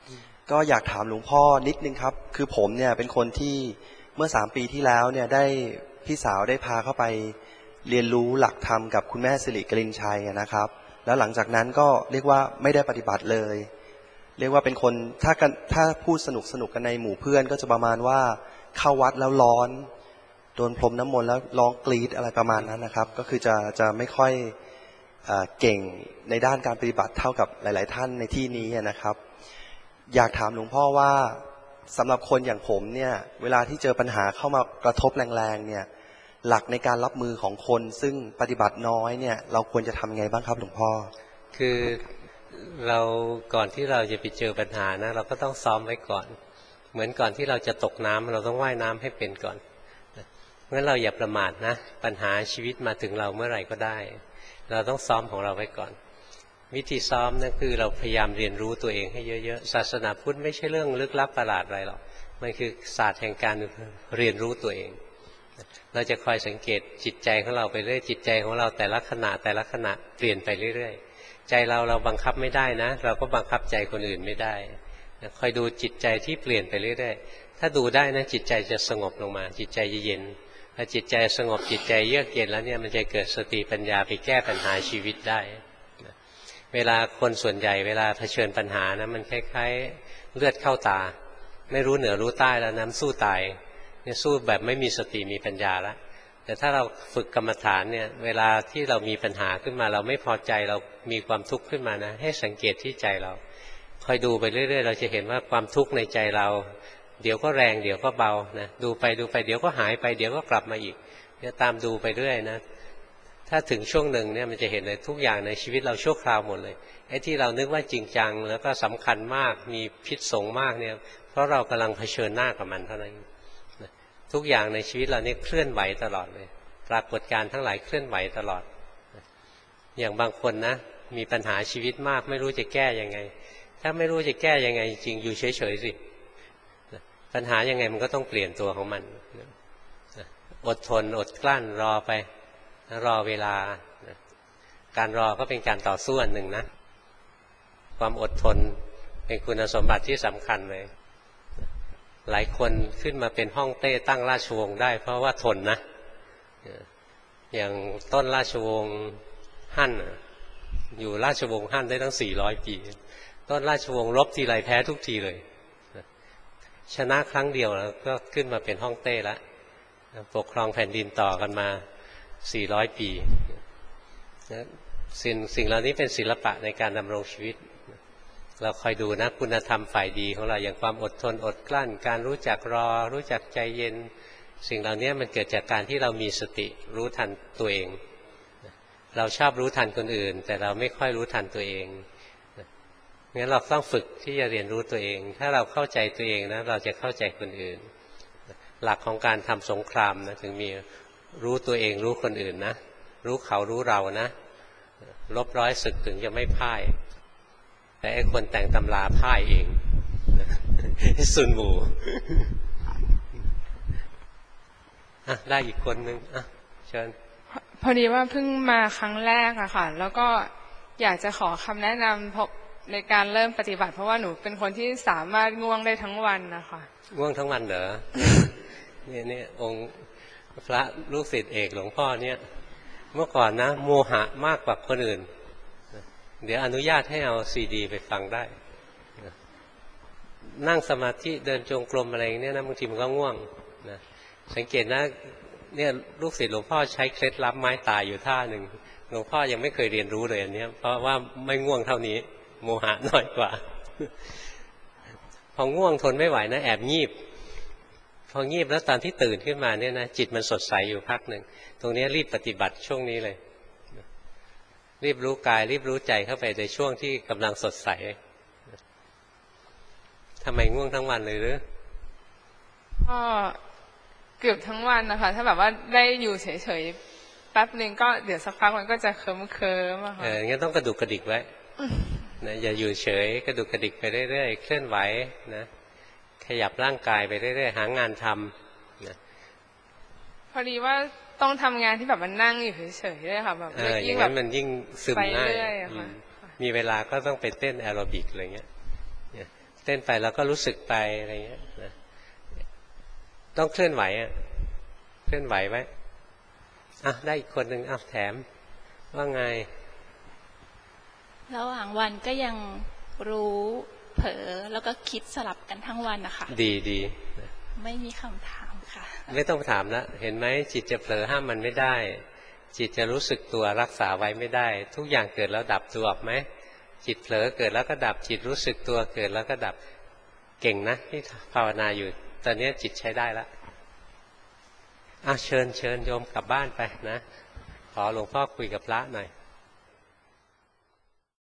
ก็อยากถามหลวงพ่อนิดนึงครับคือผมเนี่ยเป็นคนที่เมื่อสามปีที่แล้วเนี่ยได้พี่สาวได้พาเข้าไปเรียนรู้หลักธรรมกับคุณแม่สิริกลินชัยนะครับแล้วหลังจากนั้นก็เรียกว่าไม่ได้ปฏิบัติเลยเรียกว่าเป็นคนถ้ากันถ้าพูดสนุกสนุกกันในหมู่เพื่อนก็จะประมาณว่าเข้าวัดแล้วร้อนโดนพรมน้ำมนต์แล้วร้องกรีดอะไรประมาณนั้นนะครับก็คือจะจะไม่ค่อยเอ่อเก่งในด้านการปฏิบัติเท่ากับหลายๆท่านในที่นี้นะครับอยากถามหลวงพ่อว่าสำหรับคนอย่างผมเนี่ยเวลาที่เจอปัญหาเข้ามากระทบแรงๆเนี่ยหลักในการรับมือของคนซึ่งปฏิบัติน้อยเนี่ยเราควรจะทำไงบ้างครับหลวงพ่อคือเราก่อนที่เราจะไปเจอปัญหานะเราก็ต้องซ้อมไว้ก่อนเหมือนก่อนที่เราจะตกน้ำเราต้องว่ายน้ำให้เป็นก่อนเพราะฉะนั้นเราอย่าประมาทนะปัญหาชีวิตมาถึงเราเมื่อไหร่ก็ได้เราต้องซ้อมของเราไว้ก่อนวิธีซ้อมนั่นคือเราพยายามเรียนรู้ตัวเองให้เยอะๆศาสนาพุทธไม่ใช่เรื่องลึกลับประหลาดอะไรหรอกมันคือศาสตร์แห่งการเรียนรู้ตัวเองเราจะคอยสังเกตจิตใจของเราไปเรื่อยจิตใจของเราแต่ละขณะแต่ละขณะเปลี่ยนไปเรื่อยๆใจเราเราบังคับไม่ได้นะเราก็บังคับใจคนอื่นไม่ได้คอยดูจิตใจที่เปลี่ยนไปเรื่อยๆถ้าดูได้นะจิตใจจะสงบลงมาจิตใจจะเย็นพอจิตใจสงบจิตใจเยือกเย็นแล้วเนี่ยมันจะเกิดสติปัญญาไปแก้ปัญหาชีวิตได้เวลาคนส่วนใหญ่เวลาเผชิญปัญหานะมันคล้ายๆเลือดเข้าตาไม่รู้เหนือรู้ใต้แล้วน้ำสู้ตายเนี่ยสู้แบบไม่มีสติมีปัญญาแล้วแต่ถ้าเราฝึกกรรมฐานเนี่ยเวลาที่เรามีปัญหาขึ้นมาเราไม่พอใจเรามีความทุกข์ขึ้นมานะให้สังเกตที่ใจเราคอยดูไปเรื่อยๆเราจะเห็นว่าความทุกข์ในใจเราเดี๋ยวก็แรงเดี๋ยวก็เบานะดูไปดูไปเดี๋ยวก็หายไปเดี๋ยวก็กลับมาอีกเนี่ยตามดูไปเรื่อยนะถ้าถึงช่วงหนึ่งเนี่ยมันจะเห็นเลยทุกอย่างในชีวิตเราชั่วคราวหมดเลยไอ้ที่เรานึกว่าจริงจังแล้วก็สำคัญมากมีพิษสงมากเนี่ยเพราะเรากำลังเผชิญหน้ากับมันเท่านั้นทุกอย่างในชีวิตเราเนี่ยเคลื่อนไหวตลอดเลยปรากฏการณ์ทั้งหลายเคลื่อนไหวตลอดอย่างบางคนนะมีปัญหาชีวิตมากไม่รู้จะแก้ยังไงถ้าไม่รู้จะแก้ยังไงจริงอยู่เฉยๆสิปัญหายังไงมันก็ต้องเปลี่ยนตัวของมันอดทนอดกลั้นรอไปรอเวลาการรอก็เป็นการต่อสู้อันหนึ่งนะความอดทนเป็นคุณสมบัติที่สำคัญเลยหลายคนขึ้นมาเป็นฮ่องเต้ตั้งราชวงศ์ได้เพราะว่าทนนะอย่างต้นราชวงศ์ฮั่นอยู่ราชวงศ์ฮั่นได้ตั้งสี่ร้อยปีต้นราชวงศ์รบทีไรแพ้ทุกทีเลยชนะครั้งเดียวแล้วก็ขึ้นมาเป็นฮ่องเต้แล้วปกครองแผ่นดินต่อกันมาสี่ร้อยปีสิ่งสิ่งเหล่านี้เป็นศิลปะในการดำรงชีวิตเราคอยดูนะคุณธรรมฝ่ายดีของเราอย่างความอดทนอดกลั้นการรู้จักรอรู้จักใจเย็นสิ่งเหล่านี้มันเกิดจากการที่เรามีสติรู้ทันตัวเองเราชอบรู้ทันคนอื่นแต่เราไม่ค่อยรู้ทันตัวเองงั้นเราต้องฝึกที่จะเรียนรู้ตัวเองถ้าเราเข้าใจตัวเองนะเราจะเข้าใจคนอื่นหลักของการทำสงครามนะถึงมีรู้ตัวเองรู้คนอื่นนะรู้เขารู้เรานะลบร้อยศึกถึงจะไม่พ่ายแต่ไอ้คนแต่งตำราพ่ายเองซุนวูอ่ะได้อีกคนนึงอ่ะเชิญพอดีว่าเพิ่งมาครั้งแรกอะค่ะแล้วก็อยากจะขอคำแนะนำเพราะในการเริ่มปฏิบัติเพราะว่าหนูเป็นคนที่สามารถง่วงได้ทั้งวันนะคะง่วงทั้งวันเหรอเนี่ยเนี่ยองค์พระลูกศิษย์เอกหลวงพ่อเนี่ยเมื่อก่อนนะโมหะมากกว่าคนอื่นเดี๋ยวอนุญาตให้เอาซีดีไปฟังได้นั่งสมาธิเดินจงกรมอะไรเนี่ยนะบางทีมันก็ง่วงนะสังเกตนะเนี่ยลูกศิษย์หลวงพ่อใช้เคล็ดลับไม้ตายอยู่ท่าหนึ่งหลวงพ่อยังไม่เคยเรียนรู้เลยอันนี้เพราะว่าไม่ง่วงเท่านี้โมหะน้อยกว่าพอง่วงทนไม่ไหวนะแอบงีบพองีบแล้วตอนที่ตื่นขึ้นมาเนี่ยนะจิตมันสดใสอยู่พักหนึ่งตรงนี้รีบปฏิบัติช่วงนี้เลยรีบรู้กายรีบรู้ใจเข้าไปในช่วงที่กำลังสดใสทำไมง่วงทั้งวันเลยหรือก็เกือบทั้งวันนะคะถ้าแบบว่าได้อยู่เฉยๆแป๊บนึงก็เดี๋ยวสักพักมันก็จะเคลิ้มเคลิ้มอะค่ะเอองั้นต้องกระดุกกระดิกไว้นะอย่าอยู่เฉยกระดุกกระดิกไปเรื่อยๆเคลื่อนไหวนะขยับร่างกายไปเรื่อยๆหางานทำนะพอดีว่าต้องทำงานที่แบบมันนั่งอยู่เฉยๆด้วยค่ะแบบยิ่งแบบมันยิ่งซึมง่ายมีเวลาก็ต้องไปเต้นแอโรบิกอะไรเงี้ยเต้นไปแล้วก็รู้สึกไปอะไรเงี้ยนะต้องเคลื่อนไหวอ่ะเคลื่อนไหวไว้อ่ะได้อีกคนหนึ่งอ่ะแถมว่าไงระหว่างวันก็ยังรู้เผลอแล้วก็คิดสลับกันทั้งวันนะคะดีดีไม่มีคำถามค่ะไม่ต้องถามแล้วเห็นไหมจิตจะเผลอห้ามมันไม่ได้จิตจะรู้สึกตัวรักษาไว้ไม่ได้ทุกอย่างเกิดแล้วดับตัวออกไหมจิตเผลอเกิดแล้วก็ดับจิตรู้สึกตัวเกิดแล้วก็ดับเก่งนะที่ภาวนาอยู่ตอนนี้จิตใช้ได้แล้วอ่ะเชิญเชิญโยมกลับบ้านไปนะขอหลวงพ่อคุยกับพระหน่อย